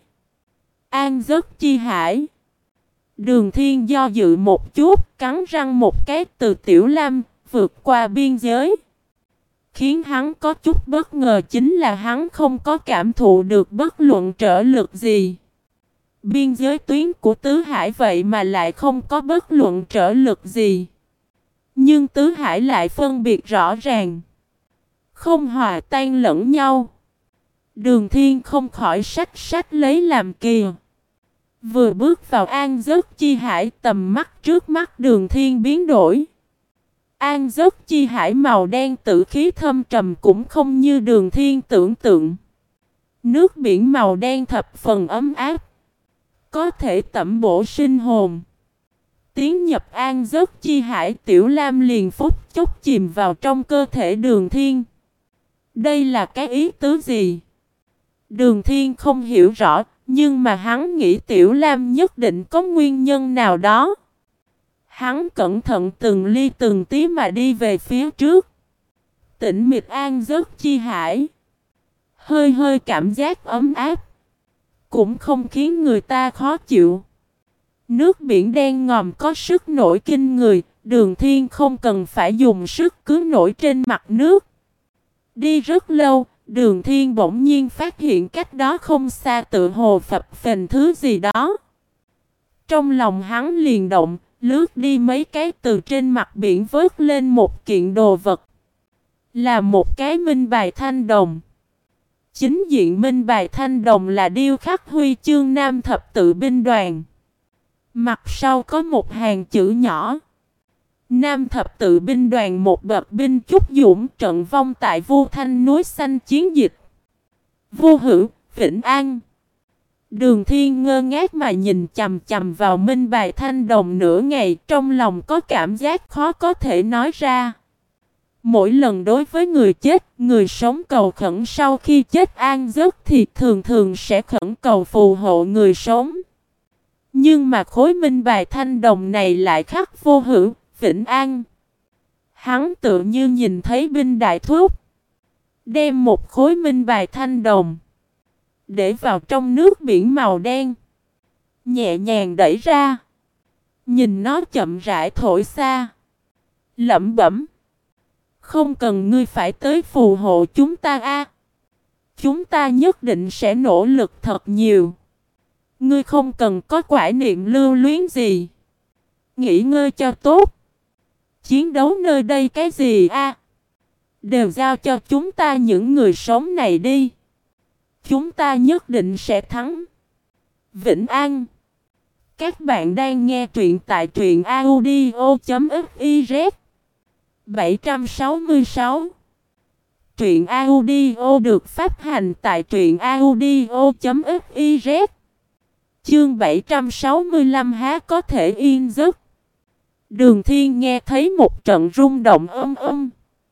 An Giấc Chi Hải. Đường Thiên do dự một chút, cắn răng một cái từ Tiểu Lam vượt qua biên giới. Khiến hắn có chút bất ngờ chính là hắn không có cảm thụ được bất luận trở lực gì. Biên giới tuyến của Tứ Hải vậy mà lại không có bất luận trở lực gì. Nhưng Tứ Hải lại phân biệt rõ ràng, không hòa tan lẫn nhau. Đường Thiên không khỏi sách sách lấy làm kỳ. Vừa bước vào An Giấc Chi Hải, tầm mắt trước mắt Đường Thiên biến đổi. An Giấc Chi Hải màu đen tử khí thâm trầm cũng không như Đường Thiên tưởng tượng. Nước biển màu đen thập phần ấm áp, có thể tẩm bổ sinh hồn. Tiến nhập An Giấc Chi Hải, Tiểu Lam liền phút chốc chìm vào trong cơ thể Đường Thiên. Đây là cái ý tứ gì? Đường Thiên không hiểu rõ, nhưng mà hắn nghĩ Tiểu Lam nhất định có nguyên nhân nào đó. Hắn cẩn thận từng ly từng tí mà đi về phía trước. Tĩnh mịch An Giấc Chi Hải, hơi hơi cảm giác ấm áp, cũng không khiến người ta khó chịu. Nước biển đen ngòm có sức nổi kinh người, Đường Thiên không cần phải dùng sức cứ nổi trên mặt nước. Đi rất lâu, Đường Thiên bỗng nhiên phát hiện cách đó không xa tự hồ phập phình thứ gì đó. Trong lòng hắn liền động, lướt đi mấy cái từ trên mặt biển vớt lên một kiện đồ vật. Là một cái minh bài thanh đồng. Chính diện minh bài thanh đồng là điêu khắc huy chương Nam Thập Tự Binh Đoàn. Mặt sau có một hàng chữ nhỏ: Nam Thập Tự Binh Đoàn một bậc binh chúc dũng trận vong tại Vu Thanh núi xanh chiến dịch. Vô Hữu, Vĩnh An. Đường Thiên ngơ ngác mà nhìn chằm chằm vào minh bài thanh đồng nửa ngày, trong lòng có cảm giác khó có thể nói ra. Mỗi lần đối với người chết, người sống cầu khẩn sau khi chết an giấc thì thường thường sẽ khẩn cầu phù hộ người sống. Nhưng mà khối minh bài thanh đồng này lại khắc Vô Hữu, Vĩnh An. Hắn tự như nhìn thấy binh đại thúc, đem một khối minh bài thanh đồng để vào trong nước biển màu đen, nhẹ nhàng đẩy ra, nhìn nó chậm rãi thổi xa, lẩm bẩm: không cần ngươi phải tới phù hộ chúng ta a, chúng ta nhất định sẽ nỗ lực thật nhiều. Ngươi không cần có quả niệm lưu luyến gì, nghỉ ngơi cho tốt. Chiến đấu nơi đây cái gì a, đều giao cho chúng ta những người sống này đi. Chúng ta nhất định sẽ thắng. Vĩnh An. Các bạn đang nghe truyện tại truyện audio chấm fiz. bảy trăm sáu mươi sáu. Truyện audio được phát hành tại truyện audio chấm fiz. Chương bảy trăm sáu mươi lăm há có thể yên giấc. Đường Thiên nghe thấy một trận rung động âm âm.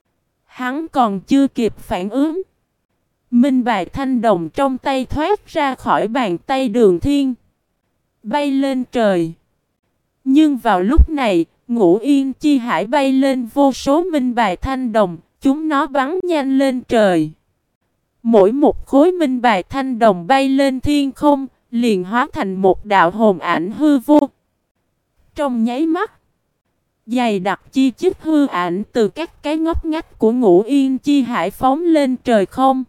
Hắn còn chưa kịp phản ứng, minh bài thanh đồng trong tay thoát ra khỏi bàn tay Đường Thiên, bay lên trời. Nhưng vào lúc này, Ngũ Yên Chi Hải bay lên vô số minh bài thanh đồng, chúng nó bắn nhanh lên trời. Mỗi một khối minh bài thanh đồng bay lên thiên không, liền hóa thành một đạo hồn ảnh hư vô. Trong nháy mắt, dày đặc chi chít hư ảnh từ các cái ngóc ngách của Ngũ Yên Chi Hải phóng lên trời không.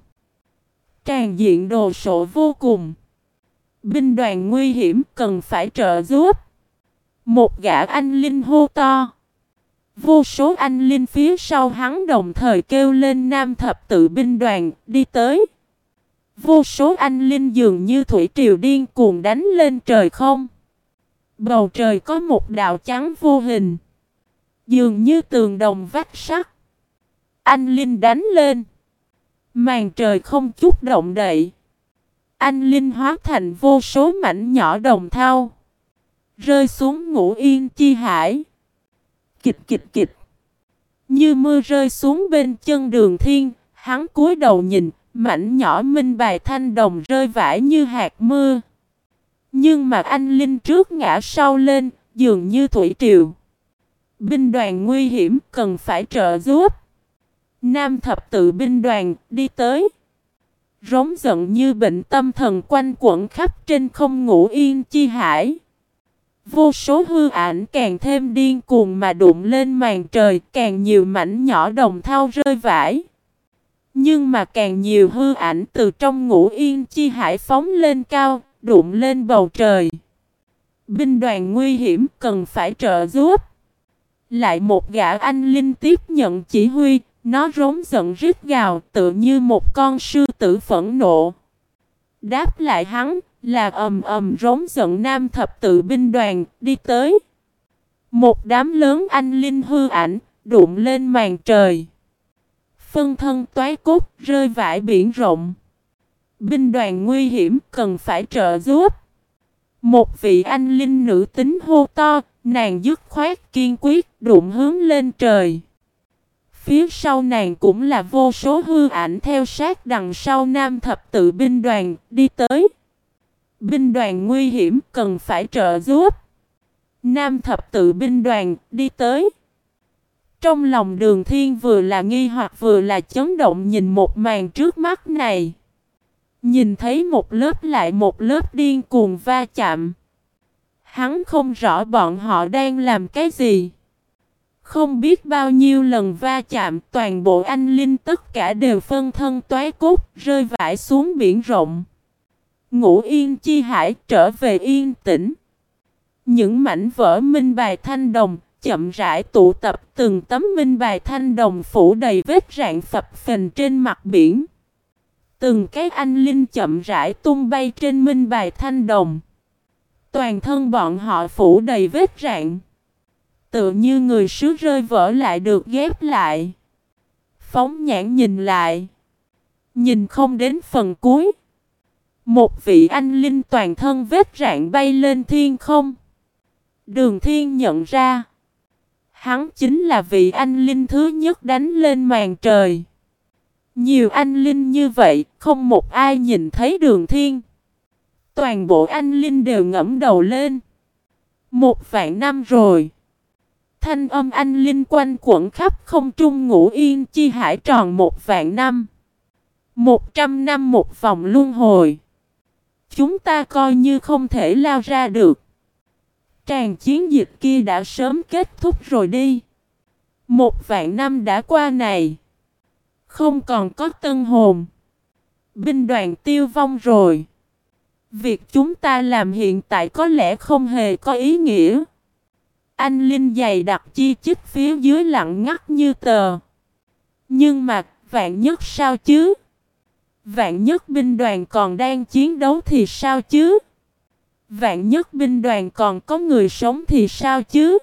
Tràn diện đồ sộ vô cùng. Binh đoàn nguy hiểm, cần phải trợ giúp. Một gã anh linh hô to. Vô số anh linh phía sau hắn đồng thời kêu lên Nam Thập Tự Binh Đoàn đi tới. Vô số anh linh dường như thủy triều điên cuồng đánh lên trời không. Bầu trời có một đạo trắng vô hình, dường như tường đồng vách sắt. Anh linh đánh lên, màn trời không chút động đậy. Anh linh hóa thành vô số mảnh nhỏ đồng thau, rơi xuống Ngũ Yên Chi Hải. Kịch kịch kịch, như mưa rơi xuống bên chân Đường Thiên. Hắn cúi đầu nhìn, mảnh nhỏ minh bài thanh đồng rơi vãi như hạt mưa. Nhưng mà anh linh trước ngã sau lên, dường như thủy triều. Binh đoàn nguy hiểm, cần phải trợ giúp. Nam Thập Tự Binh Đoàn đi tới. Rống giận như bệnh tâm thần quanh quẩn khắp trên không Ngũ Yên Chi Hải. Vô số hư ảnh càng thêm điên cuồng mà đụng lên màn trời, càng nhiều mảnh nhỏ đồng thau rơi vãi. Nhưng mà càng nhiều hư ảnh từ trong Ngũ Yên Chi Hải phóng lên cao, đụng lên bầu trời. Binh đoàn nguy hiểm cần phải trợ giúp. Lại một gã anh linh tiếp nhận chỉ huy, nó rống giận rít gào tự như một con sư tử phẫn nộ. Đáp lại hắn là ầm ầm rống giận nam thập tự binh đoàn đi tới. Một đám lớn anh linh hư ảnh đụng lên màn trời. Phân thân toái cốt rơi vãi biển rộng. Binh đoàn nguy hiểm cần phải trợ giúp. Một vị anh linh nữ tính hô to, nàng dứt khoát kiên quyết đụng hướng lên trời. Phía sau nàng cũng là vô số hư ảnh theo sát đằng sau nam thập tự binh đoàn đi tới. Binh đoàn nguy hiểm cần phải trợ giúp. Nam thập tự binh đoàn đi tới. Trong lòng Đường Thiên vừa là nghi hoặc vừa là chấn động nhìn một màn trước mắt này. Nhìn thấy một lớp lại một lớp điên cuồng va chạm. Hắn không rõ bọn họ đang làm cái gì. Không biết bao nhiêu lần va chạm, toàn bộ anh linh tất cả đều phân thân toái cốt, rơi vãi xuống biển rộng. Ngũ Yên Chi Hải trở về yên tĩnh. Những mảnh vỡ minh bài thanh đồng chậm rãi tụ tập, từng tấm minh bài thanh đồng phủ đầy vết rạn phập phình trên mặt biển. Từng cái anh linh chậm rãi tung bay trên minh bài thanh đồng. Toàn thân bọn họ phủ đầy vết rạn. Tựa như người sứ rơi vỡ lại được ghép lại. Phóng nhãn nhìn lại. Nhìn không đến phần cuối. Một vị anh linh toàn thân vết rạn bay lên thiên không. Đường Thiên nhận ra. Hắn chính là vị anh linh thứ nhất đánh lên màn trời. Nhiều anh linh như vậy, không một ai nhìn thấy Đường Thiên. Toàn bộ anh linh đều ngẫm đầu lên. Một vạn năm rồi. Thanh âm anh linh quanh quẩn khắp không trung Ngũ Yên Chi Hải tròn một vạn năm. Một trăm năm một vòng luân hồi. Chúng ta coi như không thể lao ra được. Tràng chiến dịch kia đã sớm kết thúc rồi đi. Một vạn năm đã qua này. Không còn có tân hồn. Binh đoàn tiêu vong rồi. Việc chúng ta làm hiện tại có lẽ không hề có ý nghĩa. Anh linh dày đặc chi chít phía dưới lặng ngắt như tờ. Nhưng mà vạn nhất sao chứ? Vạn nhất binh đoàn còn đang chiến đấu thì sao chứ? Vạn nhất binh đoàn còn có người sống thì sao chứ?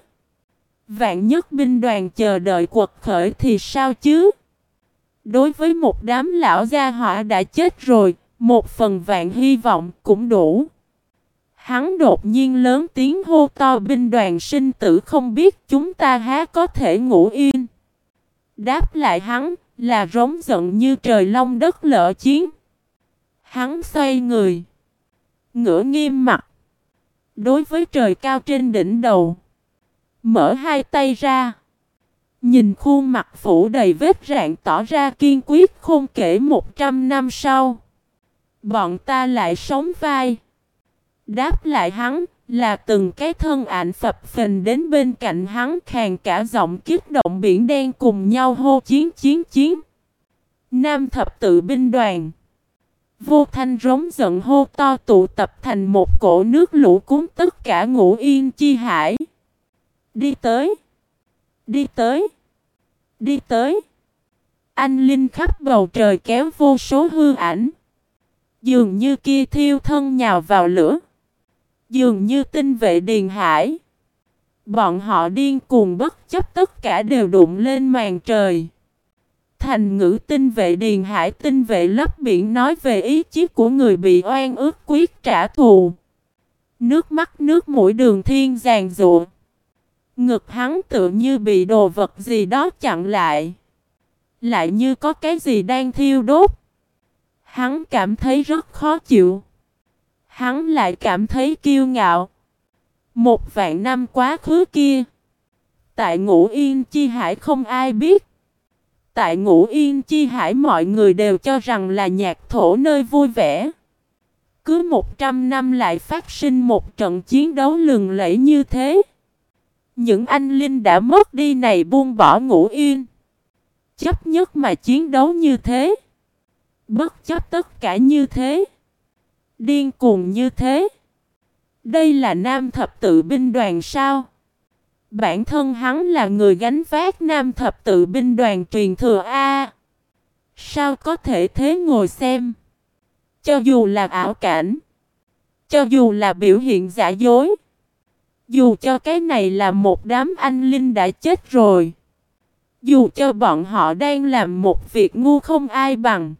Vạn nhất binh đoàn chờ đợi quật khởi thì sao chứ? Đối với một đám lão gia hỏa đã chết rồi, một phần vạn hy vọng cũng đủ. Hắn đột nhiên lớn tiếng hô to, binh đoàn sinh tử không biết chúng ta há có thể ngủ yên. Đáp lại hắn là rống giận như trời long đất lỡ chiến. Hắn xoay người. Ngửa nghiêm mặt. Đối với trời cao trên đỉnh đầu. Mở hai tay ra. Nhìn khuôn mặt phủ đầy vết rạn tỏ ra kiên quyết không kể một trăm năm sau. Bọn ta lại sống vai. Đáp lại hắn là từng cái thân ảnh phập phình đến bên cạnh hắn, khàn cả giọng kích động biển đen cùng nhau hô chiến chiến chiến. Nam thập tự binh đoàn. Vô thanh rống giận hô to tụ tập thành một cỗ nước lũ cuốn tất cả Ngũ Yên Chi Hải. Đi tới. Đi tới. Đi tới. Anh linh khắp bầu trời kéo vô số hư ảnh. Dường như kia thiêu thân nhào vào lửa. Dường như tinh vệ Điền Hải. Bọn họ điên cuồng bất chấp tất cả đều đụng lên màn trời. Thành ngữ tinh vệ Điền Hải, tinh vệ lấp biển nói về ý chí của người bị oan ức quyết trả thù. Nước mắt nước mũi Đường Thiên giàn giụa. Ngực hắn tự như bị đồ vật gì đó chặn lại. Lại như có cái gì đang thiêu đốt. Hắn cảm thấy rất khó chịu. Hắn lại cảm thấy kiêu ngạo. Một vạn năm quá khứ kia. Tại Ngũ Yên Chi Hải không ai biết. tại Ngũ Yên Chi Hải mọi người đều cho rằng là nhạc thổ nơi vui vẻ. Cứ một trăm năm lại phát sinh một trận chiến đấu lừng lẫy như thế. Những anh linh đã mất đi này buông bỏ Ngũ Yên. Chấp nhất mà chiến đấu như thế. Bất chấp tất cả như thế. Điên cuồng như thế. Đây là Nam Thập Tự binh đoàn sao? Bản thân hắn là người gánh vác Nam Thập Tự binh đoàn truyền thừa A. Sao có thể thế ngồi xem? Cho dù là ảo cảnh. Cho dù là biểu hiện giả dối. Dù cho cái này là một đám anh linh đã chết rồi. Dù cho bọn họ đang làm một việc ngu không ai bằng.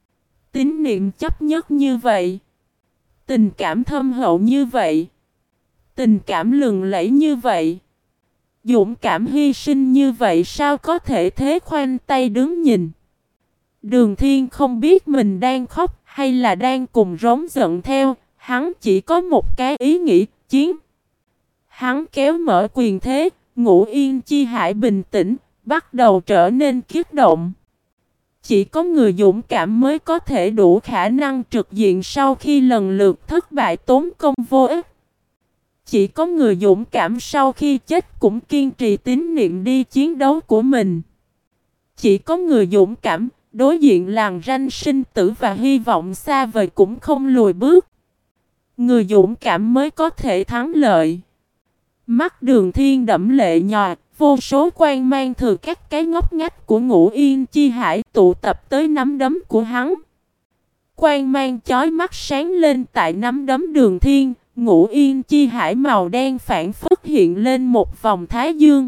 Tín niệm chấp nhất như vậy. Tình cảm thâm hậu như vậy. Tình cảm lừng lẫy như vậy. Dũng cảm hy sinh như vậy sao có thể thế khoanh tay đứng nhìn. Đường Thiên không biết mình đang khóc hay là đang cùng rống giận theo. Hắn chỉ có một cái ý nghĩ chiến. Hắn kéo mở quyền thế. Ngũ Yên Chi Hải bình tĩnh. Bắt đầu trở nên kích động. Chỉ có người dũng cảm mới có thể đủ khả năng trực diện sau khi lần lượt thất bại tốn công vô ích. Chỉ có người dũng cảm sau khi chết cũng kiên trì tín niệm đi chiến đấu của mình. Chỉ có người dũng cảm, đối diện làng ranh sinh tử và hy vọng xa vời cũng không lùi bước. Người dũng cảm mới có thể thắng lợi. Mắt Đường Thiên đẫm lệ nhòa, vô số quang mang từ các cái ngóc ngách của Ngũ Yên Chi Hải tụ tập tới nắm đấm của hắn. Quang mang chói mắt sáng lên tại nắm đấm Đường Thiên, Ngũ Yên Chi Hải màu đen phản phất hiện lên một vòng thái dương.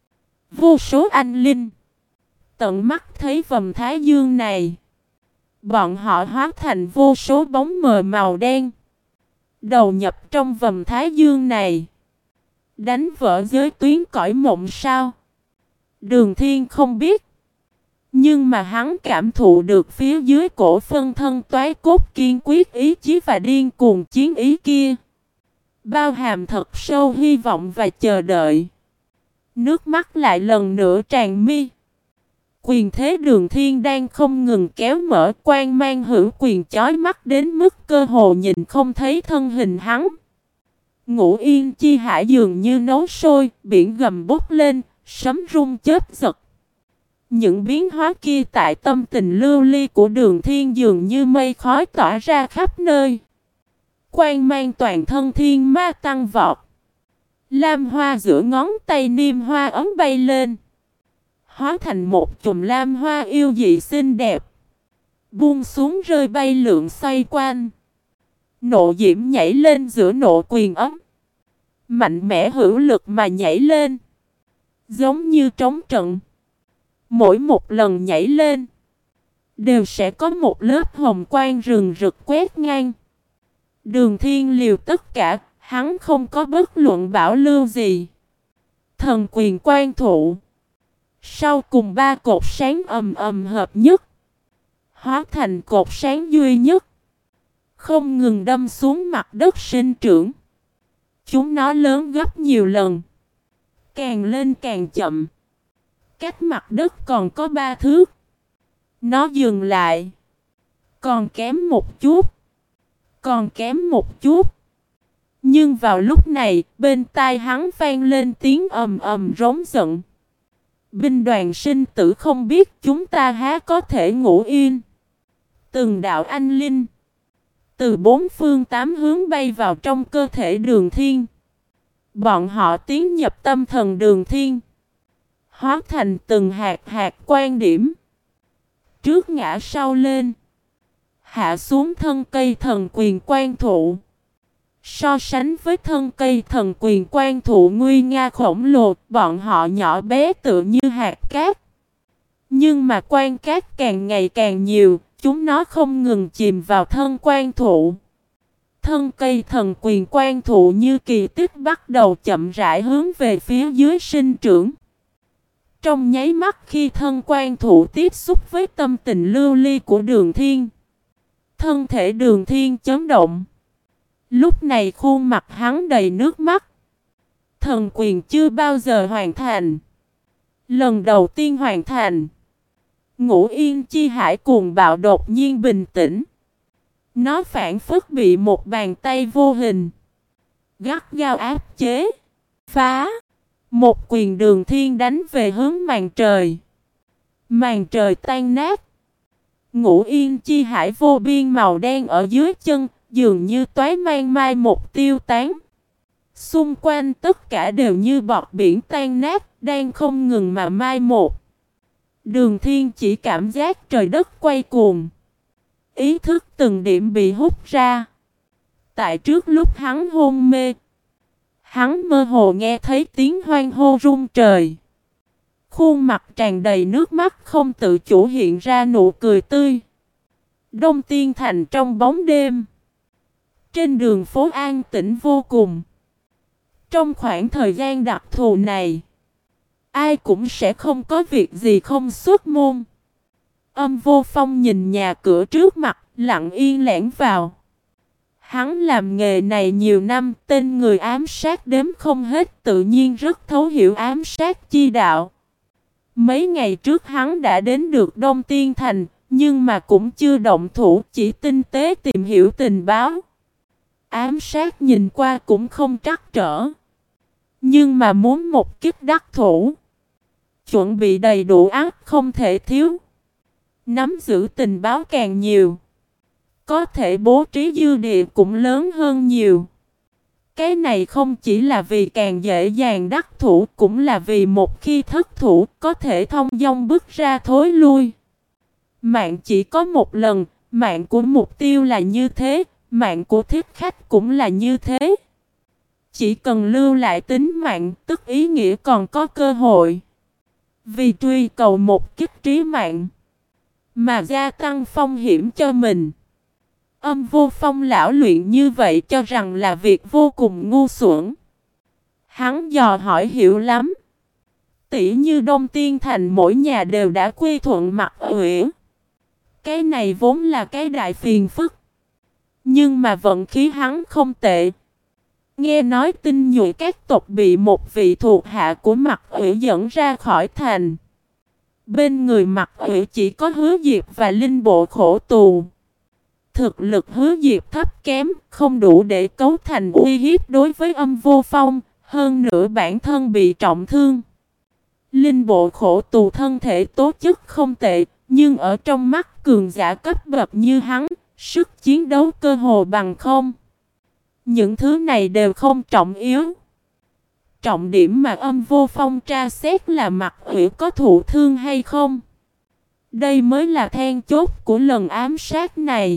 Vô số anh linh tận mắt thấy vòng thái dương này. Bọn họ hóa thành vô số bóng mờ màu đen. Đầu nhập trong vòng thái dương này. Đánh vỡ giới tuyến cõi mộng sao? Đường Thiên không biết. Nhưng mà hắn cảm thụ được phía dưới cổ phân thân toái cốt kiên quyết ý chí và điên cuồng chiến ý kia. Bao hàm thật sâu hy vọng và chờ đợi. Nước mắt lại lần nữa tràn mi. Quyền thế Đường Thiên đang không ngừng kéo mở, quang mang hữu quyền chói mắt đến mức cơ hồ nhìn không thấy thân hình hắn. Ngũ Yên Chi Hải dường như nấu sôi, biển gầm bốc lên, sấm rung chớp giật. Những biến hóa kia tại tâm tình lưu ly của Đường Thiên dường như mây khói tỏa ra khắp nơi. Quang mang toàn thân thiên ma tăng vọt. Lam hoa giữa ngón tay niêm hoa ấm bay lên. Hóa thành một chùm lam hoa yêu dị xinh đẹp. Buông xuống rơi bay lượn xoay quanh. Nộ diễm nhảy lên giữa nộ quyền ấm. Mạnh mẽ hữu lực mà nhảy lên. Giống như trống trận. Mỗi một lần nhảy lên. Đều sẽ có một lớp hồng quang rừng rực quét ngang. Đường Thiên liều tất cả. Hắn không có bất luận bảo lưu gì. Thần quyền quan thụ. Sau cùng ba cột sáng ầm ầm hợp nhất. Hóa thành cột sáng duy nhất. Không ngừng đâm xuống mặt đất sinh trưởng. Chúng nó lớn gấp nhiều lần. Càng lên càng chậm. Cách mặt đất còn có ba thước. Nó dừng lại. Còn kém một chút. Còn kém một chút. Nhưng vào lúc này, bên tai hắn vang lên tiếng ầm ầm rống giận. Binh đoàn sinh tử không biết chúng ta há có thể ngủ yên. Từng đạo anh linh. Từ bốn phương tám hướng bay vào trong cơ thể Đường Thiên. Bọn họ tiến nhập tâm thần Đường Thiên. Hóa thành từng hạt hạt quan điểm. Trước ngã sau lên. Hạ xuống thân cây thần quyền quan thụ. So sánh với thân cây thần quyền quan thụ nguy nga khổng lồ, bọn họ nhỏ bé tựa như hạt cát. Nhưng mà quan cát càng ngày càng nhiều, chúng nó không ngừng chìm vào thân quan thụ. Thân cây thần quyền quan thụ như kỳ tích bắt đầu chậm rãi hướng về phía dưới sinh trưởng. Trong nháy mắt khi thân quan thụ tiếp xúc với tâm tình lưu ly của Đường Thiên, thân thể Đường Thiên chấn động. Lúc này khuôn mặt hắn đầy nước mắt. Thần quyền chưa bao giờ hoàn thành. Lần đầu tiên hoàn thành. Ngũ Yên Chi Hải cuồng bạo đột nhiên bình tĩnh. Nó phảng phất bị một bàn tay vô hình gắt gao áp chế. Phá! Một quyền Đường Thiên đánh về hướng màn trời. Màn trời tan nát. Ngũ Yên Chi Hải vô biên màu đen ở dưới chân, dường như toái mang mai một tiêu tán. Xung quanh tất cả đều như bọt biển tan nát, đang không ngừng mà mai một. Đường Thiên chỉ cảm giác trời đất quay cuồng. Ý thức từng điểm bị hút ra. Tại trước lúc hắn hôn mê, hắn mơ hồ nghe thấy tiếng hoan hô rung trời. Khuôn mặt tràn đầy nước mắt không tự chủ hiện ra nụ cười tươi. Đông Tiên Thành trong bóng đêm. Trên đường phố an tĩnh vô cùng. Trong khoảng thời gian đặc thù này, ai cũng sẽ không có việc gì không xuất môn. Âm Vô Phong nhìn nhà cửa trước mặt, lặng yên lẻn vào. Hắn làm nghề này nhiều năm, tên người ám sát đếm không hết, tự nhiên rất thấu hiểu ám sát chi đạo. Mấy ngày trước hắn đã đến được Đông Tiên Thành, nhưng mà cũng chưa động thủ, chỉ tinh tế tìm hiểu tình báo. Ám sát nhìn qua cũng không trắc trở. Nhưng mà muốn một kích đắc thủ, chuẩn bị đầy đủ ác không thể thiếu. Nắm giữ tình báo càng nhiều, có thể bố trí dư địa cũng lớn hơn nhiều. Cái này không chỉ là vì càng dễ dàng đắc thủ, cũng là vì một khi thất thủ có thể thông dong bước ra thối lui. Mạng chỉ có một lần, mạng của mục tiêu là như thế, mạng của thiết khách cũng là như thế. Chỉ cần lưu lại tính mạng, tức ý nghĩa còn có cơ hội. Vì truy cầu một kích trí mạng, mà gia tăng phong hiểm cho mình. Âm Vô Phong lão luyện như vậy cho rằng là việc vô cùng ngu xuẩn. Hắn dò hỏi hiểu lắm. Tỉ như Đông Tiên Thành mỗi nhà đều đã quy thuận Mặc Uyển. Cái này vốn là cái đại phiền phức. Nhưng mà vận khí hắn không tệ. Nghe nói tin nhụy các tộc bị một vị thuộc hạ của Mặc Uyển dẫn ra khỏi thành. Bên người Mặc Uyển chỉ có Hứa Diệp và Linh Bộ Khổ Tù. Thực lực Hứa Diệp thấp kém, không đủ để cấu thành uy hiếp đối với Âm Vô Phong, hơn nữa bản thân bị trọng thương. Linh Bộ Khổ Tù thân thể tố chất không tệ, nhưng ở trong mắt cường giả cấp bậc như hắn, sức chiến đấu cơ hồ bằng không. Những thứ này đều không trọng yếu. Trọng điểm mà Âm Vô Phong tra xét là Mặc Uyển có thụ thương hay không. Đây mới là then chốt của lần ám sát này.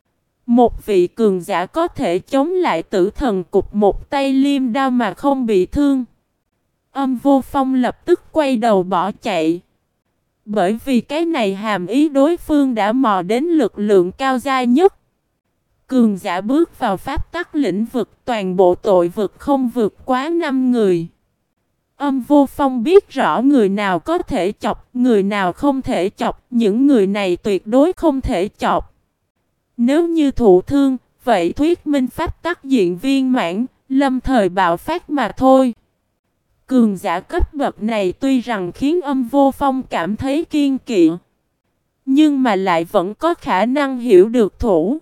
Một vị cường giả có thể chống lại Tử Thần Cục một tay liêm đao mà không bị thương. Âm Vô Phong lập tức quay đầu bỏ chạy. Bởi vì cái này hàm ý đối phương đã mò đến lực lượng cao giai nhất. Cường giả bước vào pháp tắc lĩnh vực, toàn bộ tội vực không vượt quá năm người. Âm Vô Phong biết rõ người nào có thể chọc, người nào không thể chọc, những người này tuyệt đối không thể chọc. Nếu như thụ thương, vậy thuyết minh pháp tắc diện viên mãn, lâm thời bạo phát mà thôi. Cường giả cấp bậc này tuy rằng khiến Âm Vô Phong cảm thấy kiên kỵ, nhưng mà lại vẫn có khả năng hiểu được thủ.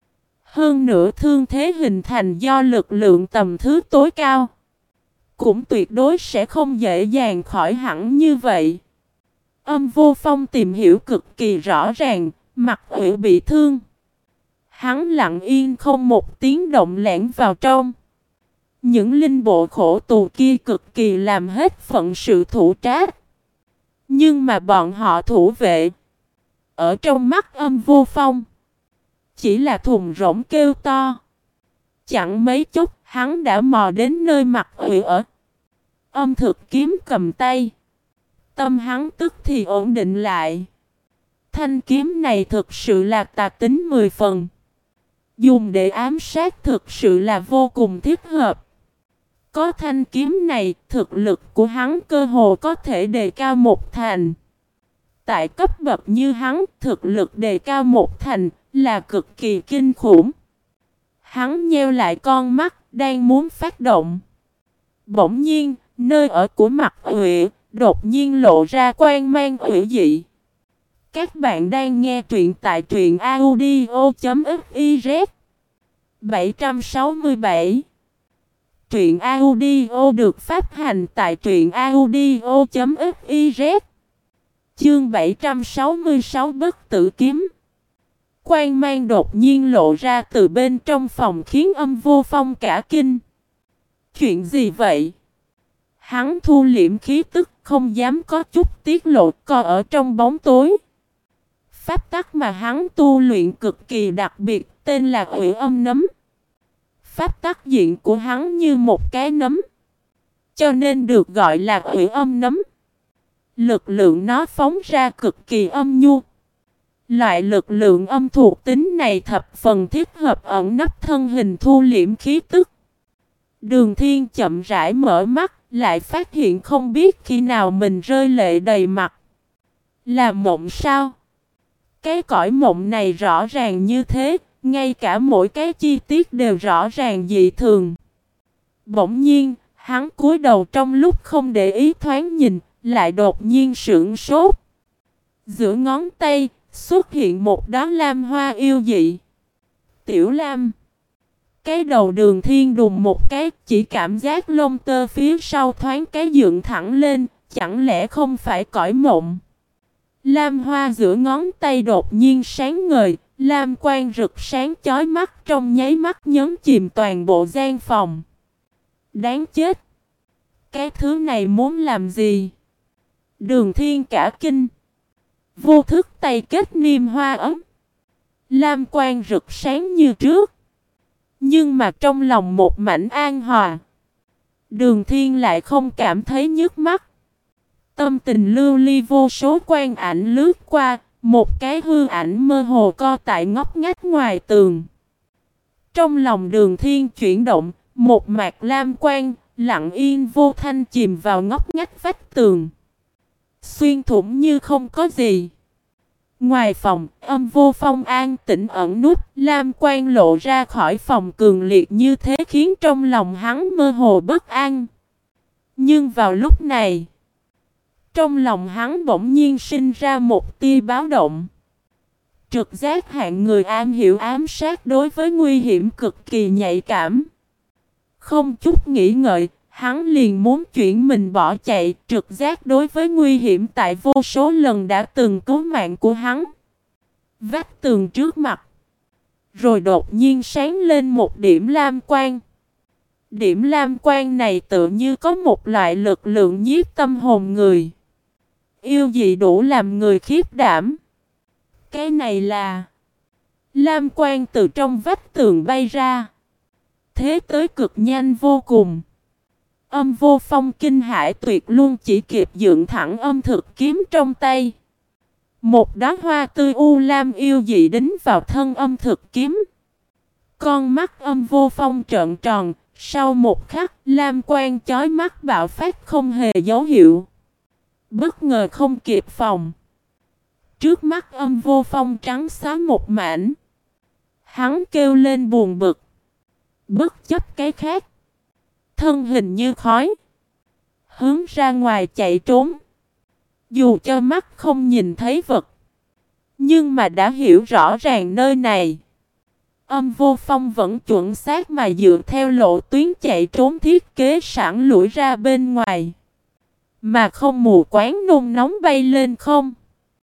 Hơn nữa thương thế hình thành do lực lượng tầm thứ tối cao, cũng tuyệt đối sẽ không dễ dàng khỏi hẳn như vậy. Âm Vô Phong tìm hiểu cực kỳ rõ ràng, Mặc Uyển bị thương. Hắn lặng yên không một tiếng động lẻn vào trong. Những linh bộ khổ tù kia cực kỳ làm hết phận sự thủ trách. Nhưng mà bọn họ thủ vệ, ở trong mắt Âm Vô Phong, chỉ là thùng rỗng kêu to. Chẳng mấy chốc hắn đã mò đến nơi Mặc Uyển ở. Âm Thực kiếm cầm tay, tâm hắn tức thì ổn định lại. Thanh kiếm này thực sự là tà tính mười phần. Dùng để ám sát thực sự là vô cùng thích hợp. Có thanh kiếm này, thực lực của hắn cơ hồ có thể đề cao một thành. Tại cấp bậc như hắn, thực lực đề cao một thành là cực kỳ kinh khủng. Hắn nheo lại con mắt, đang muốn phát động. Bỗng nhiên, nơi ở của Mặc Uyển đột nhiên lộ ra quang mang hủy dị. Các bạn đang nghe truyện tại truyện audio chấm fiz. bảy trăm sáu mươi bảy. Truyện audio được phát hành tại truyện audio chấm fiz. Chương bảy trăm sáu mươi sáu Bất tử kiếm. Quang mang đột nhiên lộ ra từ bên trong phòng khiến Âm Vô Phong cả kinh. Chuyện gì vậy? Hắn thu liễm khí tức, không dám có chút tiết lộ, co ở trong bóng tối. Pháp tắc mà hắn tu luyện cực kỳ đặc biệt, tên là Ủy Âm Nấm. Pháp tắc diện của hắn như một cái nấm, cho nên được gọi là Ủy Âm Nấm. Lực lượng nó phóng ra cực kỳ âm nhu. Loại lực lượng âm thuộc tính này thập phần thích hợp ẩn nấp thân hình thu liễm khí tức. Đường Thiên chậm rãi mở mắt, lại phát hiện không biết khi nào mình rơi lệ đầy mặt. Là mộng sao? Cái cõi mộng này rõ ràng như thế, ngay cả mỗi cái chi tiết đều rõ ràng dị thường. Bỗng nhiên, hắn cúi đầu trong lúc không để ý thoáng nhìn, lại đột nhiên sửng sốt. Giữa ngón tay xuất hiện một đóa lam hoa yêu dị. Tiểu Lam. Cái đầu Đường Thiên đùng một cái, chỉ cảm giác lông tơ phía sau thoáng cái dựng thẳng lên, chẳng lẽ không phải cõi mộng? Lam hoa giữa ngón tay đột nhiên sáng ngời, lam quang rực sáng chói mắt trong nháy mắt nhấn chìm toàn bộ gian phòng. Đáng chết! Cái thứ này muốn làm gì? Đường Thiên cả kinh. Vô thức tay kết niêm hoa ấm. Lam quang rực sáng như trước. Nhưng mà trong lòng một mảnh an hòa. Đường Thiên lại không cảm thấy nhức mắt. Tâm tình lưu ly vô số quan ảnh lướt qua, một cái hư ảnh mơ hồ co tại ngóc ngách ngoài tường. Trong lòng Đường Thiên chuyển động, một mạt lam quang, lặng yên vô thanh chìm vào ngóc ngách vách tường. Xuyên thủng như không có gì. Ngoài phòng, Âm Vô Phong an tĩnh ẩn nút, lam quang lộ ra khỏi phòng cường liệt như thế khiến trong lòng hắn mơ hồ bất an. Nhưng vào lúc này, trong lòng hắn bỗng nhiên sinh ra một tia báo động. Trực giác hạng người am hiểu ám sát đối với nguy hiểm cực kỳ nhạy cảm. Không chút nghĩ ngợi, hắn liền muốn chuyển mình bỏ chạy. Trực giác đối với nguy hiểm tại vô số lần đã từng cứu mạng của hắn. Vách tường trước mặt, rồi đột nhiên sáng lên một điểm lam quang. Điểm lam quang này tự như có một loại lực lượng nhiếp tâm hồn người. Yêu dị đủ làm người khiếp đảm. Cái này là lam quang từ trong vách tường bay ra. Thế tới cực nhanh vô cùng. Âm Vô Phong kinh hãi tuyệt luôn chỉ kịp dựng thẳng âm thực kiếm trong tay. Một đóa hoa tươi u lam yêu dị đính vào thân âm thực kiếm. Con mắt Âm Vô Phong trợn tròn. Sau một khắc, lam quang chói mắt bạo phát không hề dấu hiệu. Bất ngờ không kịp phòng. Trước mắt Âm Vô Phong trắng xóa một mảnh. Hắn kêu lên buồn bực. Bất chấp cái khác, thân hình như khói, hướng ra ngoài chạy trốn. Dù cho mắt không nhìn thấy vật, nhưng mà đã hiểu rõ ràng nơi này. Âm Vô Phong vẫn chuẩn xác mà dựa theo lộ tuyến chạy trốn thiết kế sẵn lủi ra bên ngoài. Mà không mù quáng nôn nóng bay lên không.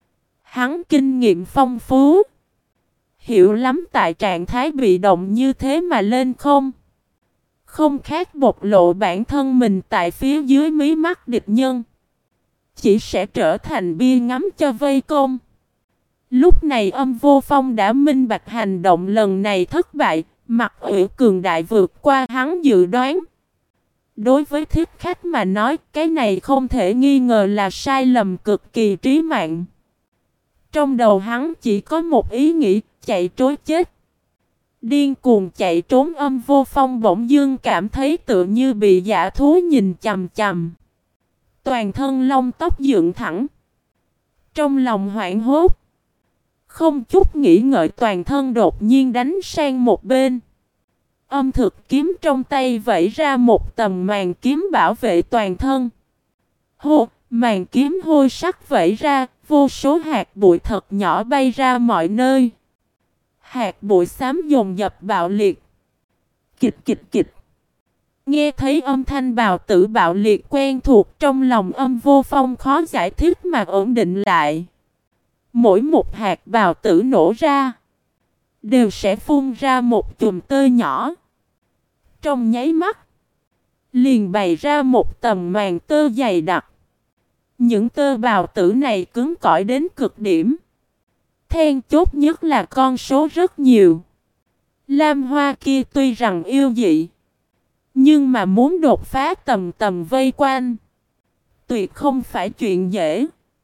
Hắn kinh nghiệm phong phú. Hiểu lắm tại trạng thái bị động như thế mà lên không. Không khác bộc lộ bản thân mình tại phía dưới mí mắt địch nhân. Chỉ sẽ trở thành bia ngắm cho vây công. Lúc này Âm Vô Phong đã minh bạch hành động lần này thất bại. Mặt Ủy cường đại vượt qua hắn dự đoán. Đối với thiết khách mà nói, cái này không thể nghi ngờ là sai lầm cực kỳ trí mạng. Trong đầu hắn chỉ có một ý nghĩ, chạy trối chết. Điên cuồng chạy trốn Âm Vô Phong bỗng dưng cảm thấy tựa như bị dã thú nhìn chằm chằm. Toàn thân lông tóc dựng thẳng. Trong lòng hoảng hốt. Không chút nghĩ ngợi toàn thân đột nhiên đánh sang một bên. Âm thực kiếm trong tay vẫy ra một tầng màn kiếm bảo vệ toàn thân. Hô, Màn kiếm hôi sắc vẩy ra, vô số hạt bụi thật nhỏ bay ra mọi nơi. Hạt bụi xám dồn dập bạo liệt. Kịch kịch kịch. Nghe thấy âm thanh bào tử bạo liệt quen thuộc, trong lòng Âm Vô Phong khó giải thích mà ổn định lại. Mỗi một hạt bào tử nổ ra, đều sẽ phun ra một chùm tơ nhỏ. Trong nháy mắt, liền bày ra một tầng màn tơ dày đặc. Những tơ bào tử này cứng cỏi đến cực điểm. Then chốt nhất là con số rất nhiều. Lam hoa kia tuy rằng yêu dị, nhưng mà muốn đột phá tầm tầm vây quanh, tuyệt không phải chuyện dễ.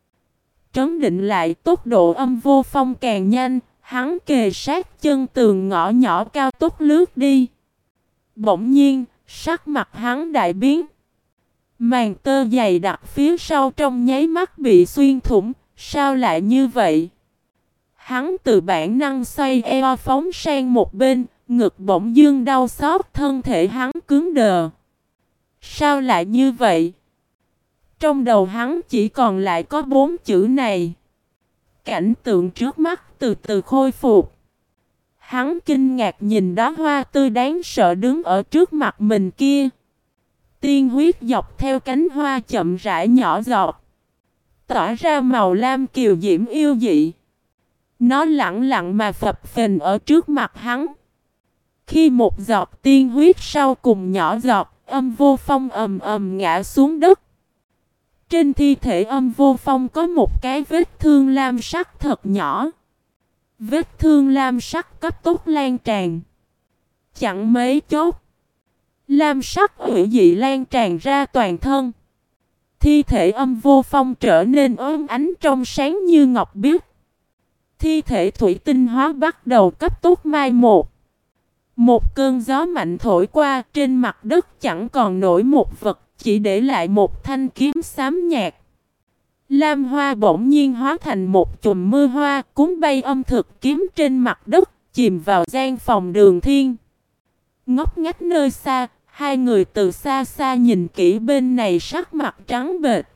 Trấn định lại tốc độ Âm Vô Phong càng nhanh, hắn kề sát chân tường ngõ nhỏ cao tốc lướt đi. Bỗng nhiên, sắc mặt hắn đại biến. Màn tơ dày đặc phía sau trong nháy mắt bị xuyên thủng, sao lại như vậy? Hắn từ bản năng xoay eo phóng sang một bên, ngực bỗng dưng đau xót, thân thể hắn cứng đờ. Sao lại như vậy? Trong đầu hắn chỉ còn lại có bốn chữ này. Cảnh tượng trước mắt từ từ khôi phục. Hắn kinh ngạc nhìn đóa hoa tươi đáng sợ đứng ở trước mặt mình kia. Tiên huyết dọc theo cánh hoa chậm rãi nhỏ giọt, tỏa ra màu lam kiều diễm yêu dị. Nó lặng lặng mà phập phình ở trước mặt hắn. Khi một giọt tiên huyết sau cùng nhỏ giọt, Âm Vô Phong ầm ầm ngã xuống đất. Trên thi thể Âm Vô Phong có một cái vết thương lam sắc thật nhỏ. Vết thương lam sắc cấp tốc lan tràn. Chẳng mấy chốc, lam sắc hủy dị lan tràn ra toàn thân. Thi thể Âm Vô Phong trở nên ốm ánh trong sáng như ngọc biếc. Thi thể thủy tinh hóa bắt đầu cấp tốc mai một. Một cơn gió mạnh thổi qua, trên mặt đất chẳng còn nổi một vật, chỉ để lại một thanh kiếm xám nhạt. Lam hoa bỗng nhiên hóa thành một chùm mưa hoa, cuốn bay âm thực kiếm trên mặt đất, chìm vào gian phòng Đường Thiên. Ngóc ngách nơi xa, hai người từ xa xa nhìn kỹ bên này sắc mặt trắng bệch.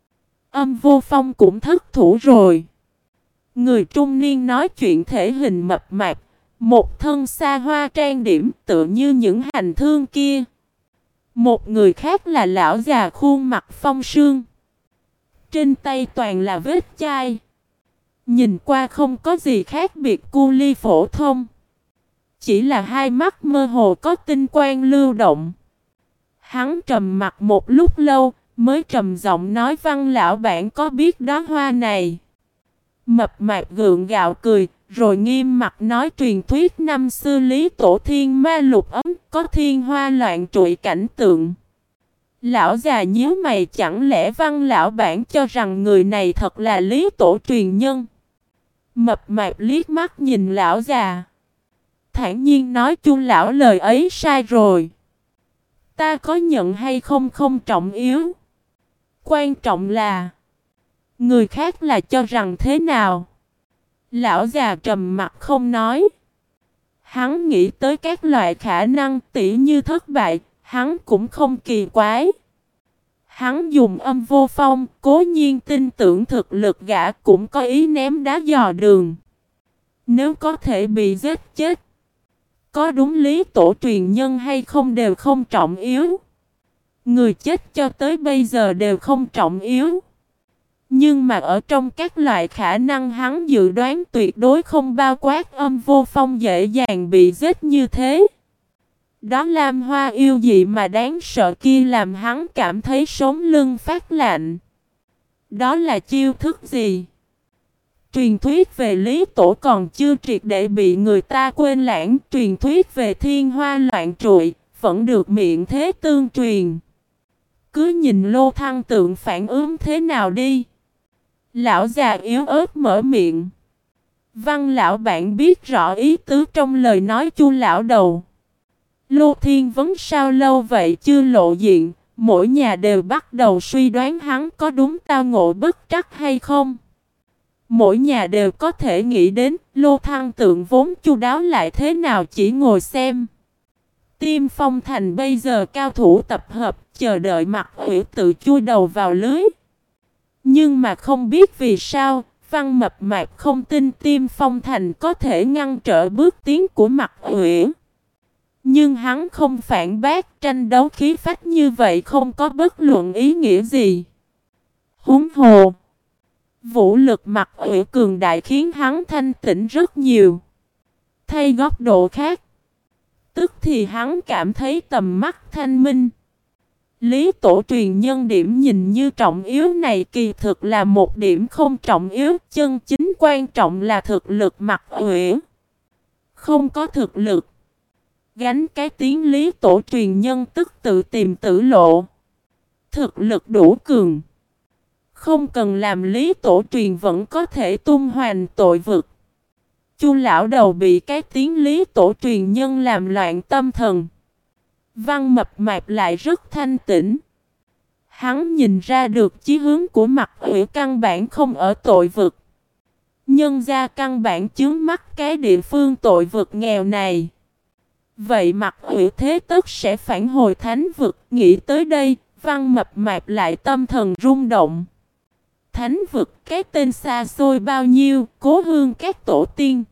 Âm Vô Phong cũng thất thủ rồi. Người trung niên nói chuyện thể hình mập mạp, một thân xa hoa trang điểm tựa như những hành thương kia. Một người khác là lão già khuôn mặt phong sương. Trên tay toàn là vết chai. Nhìn qua không có gì khác biệt cu ly phổ thông. Chỉ là hai mắt mơ hồ có tinh quang lưu động. Hắn trầm mặt một lúc lâu, mới trầm giọng nói: Văn lão bản có biết đóa hoa này? Mập mạp gượng gạo cười, rồi nghiêm mặt nói: truyền thuyết năm xưa Lý Tổ Thiên Ma Lục Ấm có thiên hoa loạn trụy cảnh tượng. Lão già nhíu mày, chẳng lẽ Văn lão bản cho rằng người này thật là Lý Tổ truyền nhân? Mập mạp liếc mắt nhìn lão già, thản nhiên nói: Chu lão lời ấy sai rồi. Ta có nhận hay không không trọng yếu. Quan trọng là người khác là cho rằng thế nào. Lão già trầm mặt không nói. Hắn nghĩ tới các loại khả năng, tỉ như thất bại, hắn cũng không kỳ quái. Hắn dùng Âm Vô Phong, cố nhiên tin tưởng thực lực gã, cũng có ý ném đá dò đường. Nếu có thể bị giết chết, có đúng Lý Tổ truyền nhân hay không đều không trọng yếu. Người chết cho tới bây giờ đều không trọng yếu. Nhưng mà ở trong các loại khả năng, hắn dự đoán tuyệt đối không bao quát Âm Vô Phong dễ dàng bị giết như thế. Đó lam hoa yêu dị mà đáng sợ kia làm hắn cảm thấy sống lưng phát lạnh. Đó là chiêu thức gì? Truyền thuyết về Lý Tổ còn chưa triệt để bị người ta quên lãng. Truyền thuyết về thiên hoa loạn trụy vẫn được miệng thế tương truyền. Cứ nhìn Lô Thăng Tượng phản ứng thế nào đi. Lão già yếu ớt mở miệng. Văn lão bạn biết rõ ý tứ trong lời nói Chu lão đầu. Lô Thiên Vấn sao lâu vậy chưa lộ diện, mỗi nhà đều bắt đầu suy đoán hắn có đúng tao ngộ bất trắc hay không. Mỗi nhà đều có thể nghĩ đến Lô Thăng Tượng vốn chu đáo lại thế nào chỉ ngồi xem. Tiêm Phong Thành bây giờ cao thủ tập hợp, chờ đợi mặt Hủy tự chui đầu vào lưới. Nhưng mà không biết vì sao, Văn Mập Mạp không tin Tiêm Phong Thành có thể ngăn trở bước tiến của Mặc Uyển. Nhưng hắn không phản bác, tranh đấu khí phách như vậy không có bất luận ý nghĩa gì. Huống hồ, vũ lực Mặc Uyển cường đại khiến hắn thanh tĩnh rất nhiều. Thay góc độ khác, tức thì hắn cảm thấy tầm mắt thanh minh. Lý Tổ truyền nhân điểm nhìn như trọng yếu này kỳ thực là một điểm không trọng yếu, chân chính quan trọng là thực lực Mặc Uyển. Không có thực lực, gánh cái tiếng Lý Tổ truyền nhân tức tự tìm tử lộ. Thực lực đủ cường, không cần làm Lý Tổ truyền vẫn có thể tung hoành tội vực. Chu lão đầu bị cái tiếng Lý Tổ truyền nhân làm loạn tâm thần. Văn Mập Mạp lại rất thanh tĩnh. Hắn nhìn ra được chí hướng của Mặc Uyển căn bản không ở tội vực. Nhân gia căn bản chướng mắt cái địa phương tội vực nghèo này. Vậy Mặc Uyển thế tất sẽ phản hồi thánh vực. Nghĩ tới đây, Văn Mập Mạp lại tâm thần rung động. Thánh vực, cái tên xa xôi bao nhiêu, cố hương các tổ tiên.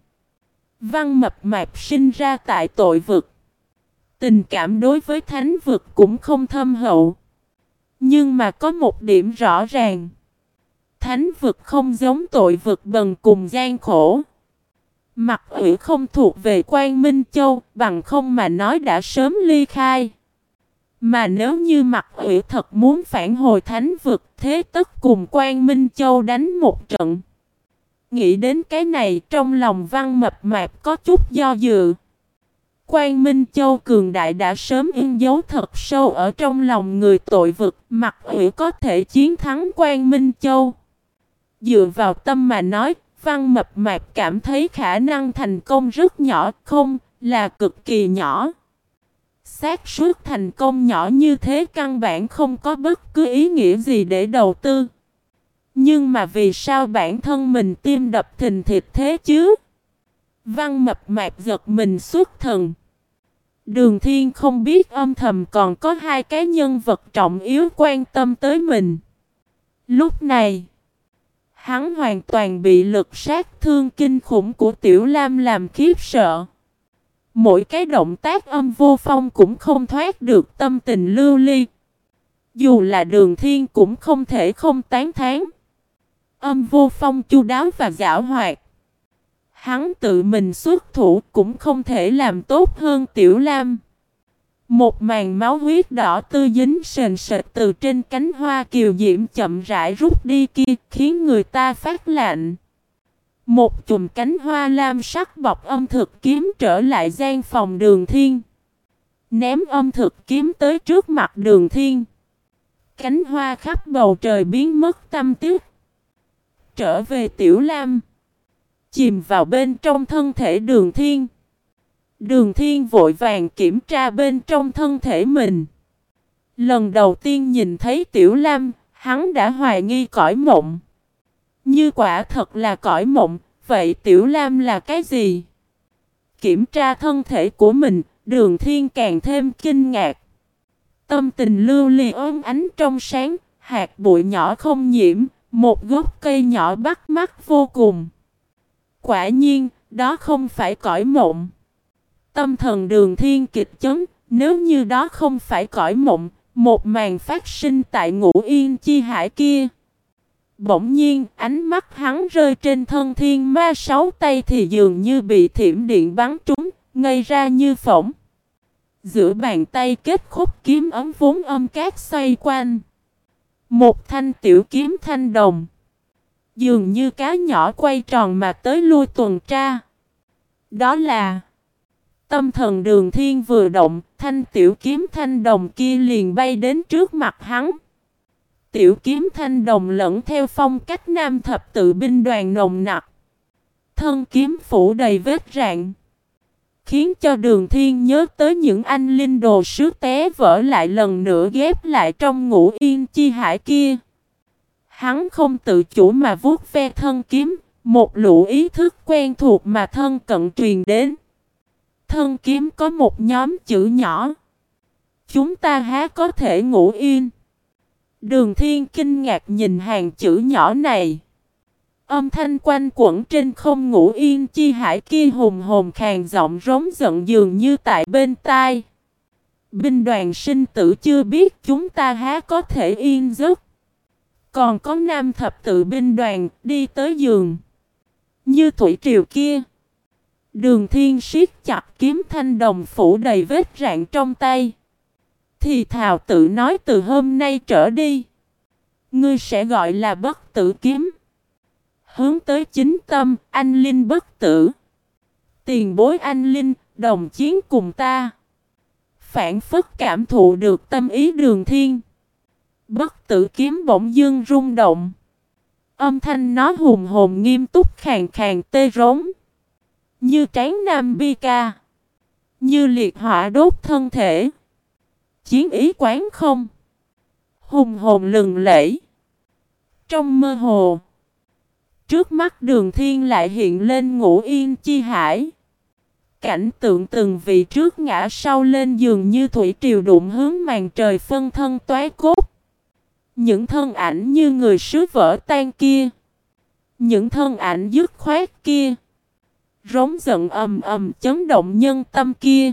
Văn Mập Mạp sinh ra tại tội vực. Tình cảm đối với thánh vực cũng không thâm hậu. Nhưng mà có một điểm rõ ràng. Thánh vực không giống tội vực bần cùng gian khổ. Mặc Uyển không thuộc về Quang Minh Châu, bằng không mà nói đã sớm ly khai. Mà nếu như Mặc Uyển thật muốn phản hồi thánh vực, thế tất cùng Quang Minh Châu đánh một trận. Nghĩ đến cái này, trong lòng Văn Mập Mạp có chút do dự. Quang Minh Châu cường đại đã sớm in dấu thật sâu ở trong lòng người tội vực, Mặc Uyển có thể chiến thắng Quang Minh Châu. Dựa vào tâm mà nói, Văn Mập Mạp cảm thấy khả năng thành công rất nhỏ, không, là cực kỳ nhỏ. Xác suất thành công nhỏ như thế căn bản không có bất cứ ý nghĩa gì để đầu tư. Nhưng mà vì sao bản thân mình tim đập thình thịch thế chứ? Văn Mập Mạp giật mình xuất thần. Đường Thiên không biết âm thầm còn có hai cái nhân vật trọng yếu quan tâm tới mình. Lúc này, hắn hoàn toàn bị lực sát thương kinh khủng của Tiểu Lam làm khiếp sợ. Mỗi cái động tác Âm Vô Phong cũng không thoát được tâm tình lưu ly. Dù là Đường Thiên cũng không thể không tán thán. Âm Vô Phong chu đáo và giảo hoạt. Hắn tự mình xuất thủ cũng không thể làm tốt hơn Tiểu Lam. Một màn máu huyết đỏ tươi dính sền sệt từ trên cánh hoa kiều diễm chậm rãi rút đi kia khiến người ta phát lạnh. Một chùm cánh hoa lam sắc bọc âm thực kiếm trở lại gian phòng Đường Thiên. Ném âm thực kiếm tới trước mặt Đường Thiên. Cánh hoa khắp bầu trời biến mất tâm tích. Trở về Tiểu Lam. Chìm vào bên trong thân thể Đường Thiên. Đường Thiên vội vàng kiểm tra bên trong thân thể mình. Lần đầu tiên nhìn thấy Tiểu Lam, hắn đã hoài nghi cõi mộng. Như quả thật là cõi mộng, vậy Tiểu Lam là cái gì? Kiểm tra thân thể của mình, Đường Thiên càng thêm kinh ngạc. Tâm tình lưu ly ốm ánh trong sáng, hạt bụi nhỏ không nhiễm, một gốc cây nhỏ bắt mắt vô cùng. Quả nhiên, đó không phải cõi mộng. Tâm thần Đường Thiên kịch chấn, nếu như đó không phải cõi mộng, một màn phát sinh tại Ngũ Yên Chi Hải kia. Bỗng nhiên, ánh mắt hắn rơi trên thân thiên ma sáu tay thì dường như bị thiểm điện bắn trúng, ngây ra như phỏng. Giữa bàn tay kết khúc kiếm ấm vốn âm cát xoay quanh. Một thanh tiểu kiếm thanh đồng. Dường như cá nhỏ quay tròn mà tới lui tuần tra. Đó là... Tâm thần Đường Thiên vừa động, thanh tiểu kiếm thanh đồng kia liền bay đến trước mặt hắn. Tiểu kiếm thanh đồng lẫn theo phong cách nam thập tự binh đoàn nồng nặc. Thân kiếm phủ đầy vết rạn. Khiến cho Đường Thiên nhớ tới những anh linh đồ sứ té vỡ lại lần nữa ghép lại trong Ngũ Yên Chi Hải kia. Hắn không tự chủ mà vuốt ve thân kiếm, một lũ ý thức quen thuộc mà thân cận truyền đến. Thân kiếm có một nhóm chữ nhỏ. Chúng ta há có thể ngủ yên. Đường Thiên kinh ngạc nhìn hàng chữ nhỏ này. Âm thanh quanh quẩn trên không ngũ yên chi hải kia hùng hồn khàn giọng rống giận dường như tại bên tai. Binh đoàn sinh tử chưa biết chúng ta há có thể yên giấc. Còn có nam thập tự binh đoàn đi tới giường. Như thủy triều kia. Đường Thiên siết chặt kiếm thanh đồng phủ đầy vết rạn trong tay. Thì thào tự nói từ hôm nay trở đi. Ngươi sẽ gọi là bất tử kiếm. Hướng tới chính tâm, anh linh bất tử. Tiền bối anh linh, đồng chiến cùng ta. Phản phất cảm thụ được tâm ý Đường Thiên. Bất tử kiếm bỗng dưng rung động. Âm thanh nó hùng hồn nghiêm túc khàn khàn tê rống. Như tráng nam bi ca. Như liệt hỏa đốt thân thể. Chiến ý quán không. Hùng hồn lừng lẫy. Trong mơ hồ. Trước mắt Đường Thiên lại hiện lên ngũ yên chi hải. Cảnh tượng từng vị trước ngã sau lên giường như thủy triều đụng hướng màn trời phân thân toái cốt. Những thân ảnh như người sứ vỡ tan kia. Những thân ảnh dứt khoát kia. Rống giận ầm ầm chấn động nhân tâm kia.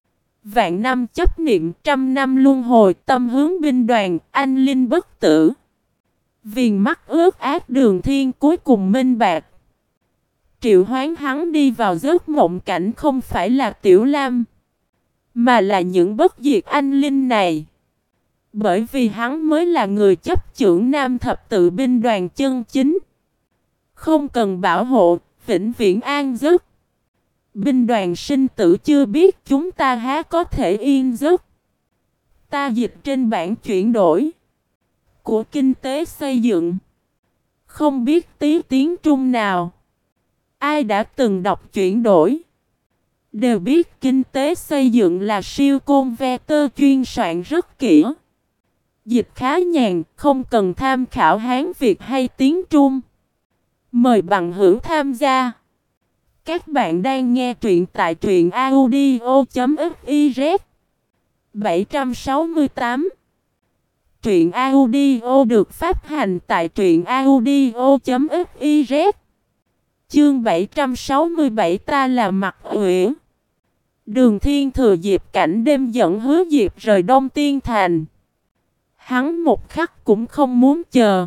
Vạn năm chấp niệm trăm năm luân hồi tâm hướng binh đoàn anh linh bất tử. Viền mắt ướt át Đường Thiên cuối cùng minh bạc. Triệu hoán hắn đi vào giấc mộng cảnh không phải là Tiểu Lam. Mà là những bất diệt anh linh này. Bởi vì hắn mới là người chấp chưởng nam thập tự binh đoàn chân chính. Không cần bảo hộ, vĩnh viễn an giấc. Binh đoàn sinh tử chưa biết chúng ta há có thể yên giấc. Ta dịch trên bảng chuyển đổi. Của kinh tế xây dựng. Không biết tí tiếng Trung nào. Ai đã từng đọc chuyển đổi. Đều biết kinh tế xây dựng là siêu côn ve tơ chuyên soạn rất kỹ. Dịch khá nhàn, không cần tham khảo Hán Việt hay tiếng Trung. Mời bằng hữu tham gia. Các bạn đang nghe truyện tại truyện audio chấm fiz. bảy trăm sáu mươi tám. Truyện audio được phát hành tại truyện audio chấm fiz. Chương bảy trăm sáu mươi bảy ta là Mặc Uyển. Đường Thiên thừa dịp cảnh đêm dẫn Hứa Diệp rời Đông Tiên Thành. Hắn một khắc cũng không muốn chờ.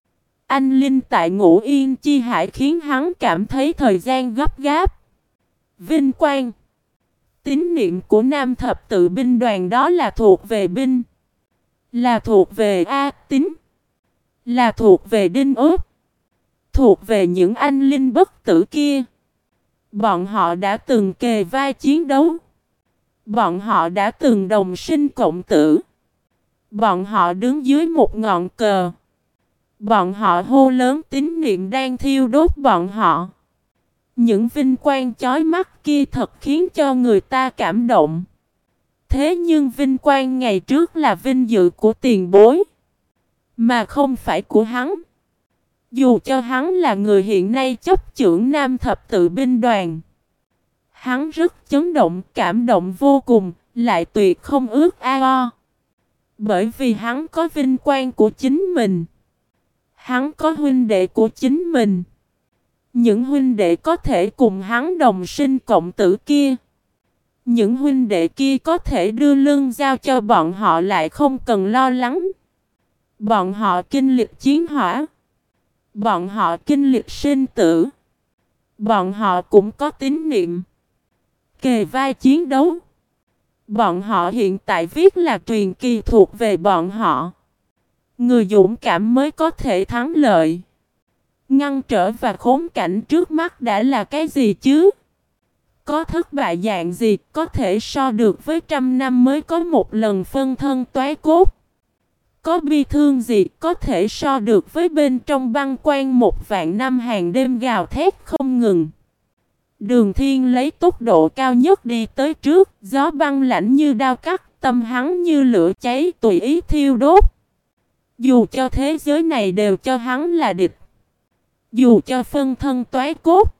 Anh linh tại Ngũ Yên chi hải khiến hắn cảm thấy thời gian gấp gáp. Vinh quang. Tín niệm của nam thập tự binh đoàn đó là thuộc về binh. Là thuộc về A Tín. Là thuộc về Đinh Út. Thuộc về những anh linh bất tử kia. Bọn họ đã từng kề vai chiến đấu. Bọn họ đã từng đồng sinh cộng tử. Bọn họ đứng dưới một ngọn cờ. Bọn họ hô lớn tín niệm đang thiêu đốt bọn họ. Những vinh quang chói mắt kia thật khiến cho người ta cảm động. Thế nhưng vinh quang ngày trước là vinh dự của tiền bối. Mà không phải của hắn. Dù cho hắn là người hiện nay chấp chưởng nam thập tự binh đoàn. Hắn rất chấn động, cảm động vô cùng, lại tuyệt không ước ao. Bởi vì hắn có vinh quang của chính mình. Hắn có huynh đệ của chính mình. Những huynh đệ có thể cùng hắn đồng sinh cộng tử kia. Những huynh đệ kia có thể đưa lưng giao cho bọn họ lại không cần lo lắng. Bọn họ kinh lịch chiến hỏa. Bọn họ kinh lịch sinh tử. Bọn họ cũng có tín niệm. Kề vai chiến đấu. Bọn họ hiện tại viết là truyền kỳ thuộc về bọn họ. Người dũng cảm mới có thể thắng lợi. Ngăn trở và khốn cảnh trước mắt đã là cái gì chứ? Có thất bại dạng gì có thể so được với trăm năm mới có một lần phân thân toái cốt? Có bi thương gì có thể so được với bên trong băng quan một vạn năm hàng đêm gào thét không ngừng? Đường Thiên lấy tốc độ cao nhất đi tới trước, gió băng lạnh như đao cắt, tâm hắn như lửa cháy tùy ý thiêu đốt. Dù cho thế giới này đều cho hắn là địch. Dù cho phân thân toái cốt.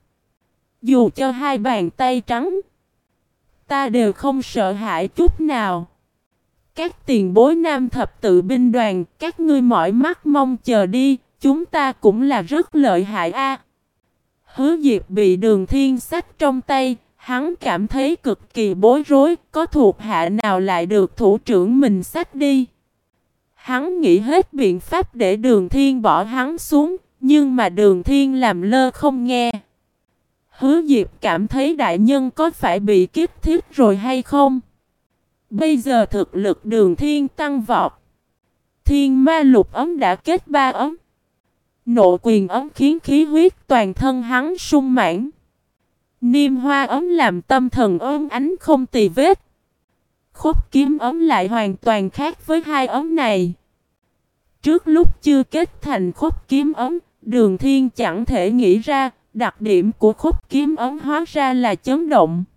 Dù cho hai bàn tay trắng. Ta đều không sợ hãi chút nào. các tiền bối nam thập tự binh đoàn, các ngươi mỏi mắt mong chờ đi, chúng ta cũng là rất lợi hại a." Hứa Diệp bị Đường Thiên xách trong tay, hắn cảm thấy cực kỳ bối rối, có thuộc hạ nào lại được thủ trưởng mình xách đi. Hắn nghĩ hết biện pháp để Đường Thiên bỏ hắn xuống, nhưng mà Đường Thiên làm lơ không nghe. Hứa Diệp cảm thấy đại nhân có phải bị kích thích rồi hay không? Bây giờ thực lực Đường Thiên tăng vọt. Thiên ma lục ấm đã kết ba ấm. Nộ quyền ấm khiến khí huyết toàn thân hắn sung mãn. Niêm hoa ấm làm tâm thần ấm ánh không tì vết. Khúc kiếm ấm lại hoàn toàn khác với hai ấm này. Trước lúc chưa kết thành khúc kiếm ấm, Đường Thiên chẳng thể nghĩ ra đặc điểm của khúc kiếm ấm hóa ra là chấn động.